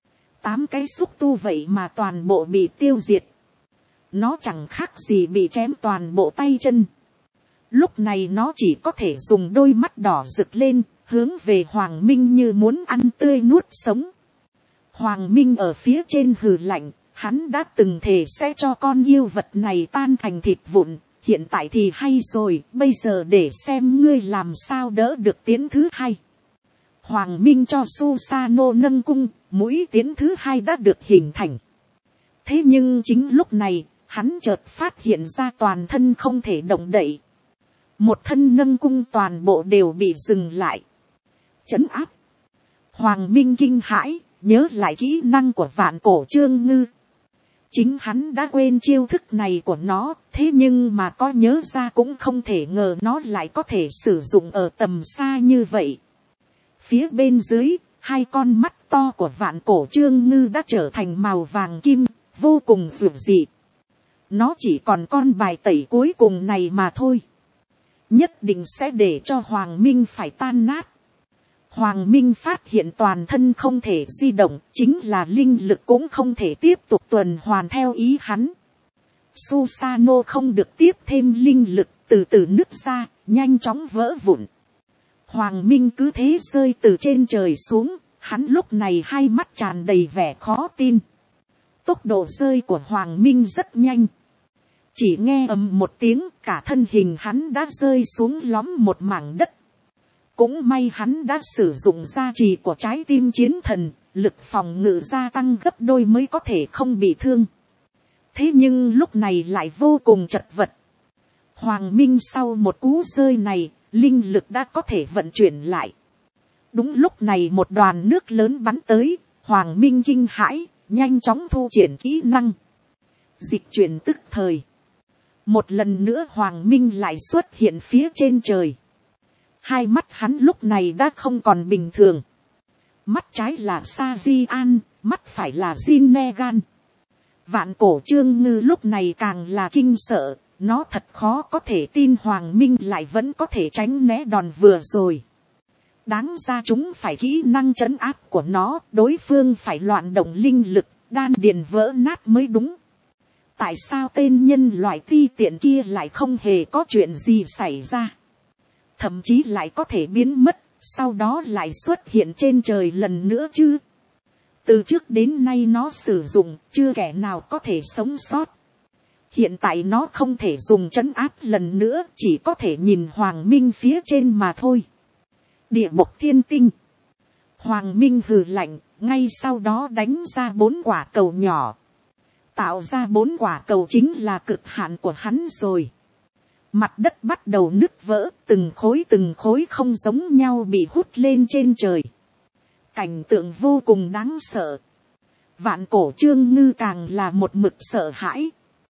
8 cái xúc tu vậy mà toàn bộ bị tiêu diệt. Nó chẳng khác gì bị chém toàn bộ tay chân. Lúc này nó chỉ có thể dùng đôi mắt đỏ rực lên, hướng về Hoàng Minh như muốn ăn tươi nuốt sống. Hoàng Minh ở phía trên hừ lạnh, hắn đã từng thề sẽ cho con yêu vật này tan thành thịt vụn. Hiện tại thì hay rồi, bây giờ để xem ngươi làm sao đỡ được tiến thứ hai. Hoàng Minh cho Susano nâng cung, mũi tiến thứ hai đã được hình thành. Thế nhưng chính lúc này, hắn chợt phát hiện ra toàn thân không thể động đậy. Một thân nâng cung toàn bộ đều bị dừng lại. Trấn áp. Hoàng Minh kinh hãi, nhớ lại kỹ năng của vạn cổ Trương Ngư. Chính hắn đã quên chiêu thức này của nó, thế nhưng mà có nhớ ra cũng không thể ngờ nó lại có thể sử dụng ở tầm xa như vậy. Phía bên dưới, 2 con mắt to của vạn cổ Trương Ngư đã trở thành màu vàng kim, vô cùng dữ dị. Nó chỉ còn con bài tẩy cuối cùng này mà thôi. Nhất định sẽ để cho Hoàng Minh phải tan nát. Hoàng Minh phát hiện toàn thân không thể di động, chính là linh lực cũng không thể tiếp tục tuần hoàn theo ý hắn. Susano không được tiếp thêm linh lực, từ từ nứt ra, nhanh chóng vỡ vụn. Hoàng Minh cứ thế rơi từ trên trời xuống, hắn lúc này hai mắt tràn đầy vẻ khó tin. Tốc độ rơi của Hoàng Minh rất nhanh. Chỉ nghe ầm một tiếng, cả thân hình hắn đã rơi xuống lõm một mảng đất. Cũng may hắn đã sử dụng gia trì của trái tim chiến thần, lực phòng ngự gia tăng gấp đôi mới có thể không bị thương. Thế nhưng lúc này lại vô cùng chật vật. Hoàng Minh sau một cú rơi này, linh lực đã có thể vận chuyển lại. Đúng lúc này một đoàn nước lớn bắn tới, Hoàng Minh kinh hãi, nhanh chóng thu triển kỹ năng. Dịch chuyển tức thời. Một lần nữa Hoàng Minh lại xuất hiện phía trên trời. Hai mắt hắn lúc này đã không còn bình thường. Mắt trái là Sa-di-an, mắt phải là Zinnegan. Vạn cổ Trương Ngư lúc này càng là kinh sợ, nó thật khó có thể tin Hoàng Minh lại vẫn có thể tránh né đòn vừa rồi. Đáng ra chúng phải kỹ năng trấn áp của nó, đối phương phải loạn động linh lực, đan điền vỡ nát mới đúng. Tại sao tên nhân loại ti tiện kia lại không hề có chuyện gì xảy ra? Thậm chí lại có thể biến mất, sau đó lại xuất hiện trên trời lần nữa chứ? Từ trước đến nay nó sử dụng, chưa kẻ nào có thể sống sót. Hiện tại nó không thể dùng trấn áp lần nữa, chỉ có thể nhìn Hoàng Minh phía trên mà thôi. Địa mộc thiên tinh. Hoàng Minh hừ lạnh, ngay sau đó đánh ra 4 quả cầu nhỏ. Tạo ra 4 quả cầu chính là cực hạn của hắn rồi. Mặt đất bắt đầu nứt vỡ, từng khối không giống nhau bị hút lên trên trời. Cảnh tượng vô cùng đáng sợ. Vạn cổ Trương Ngư càng là một mực sợ hãi.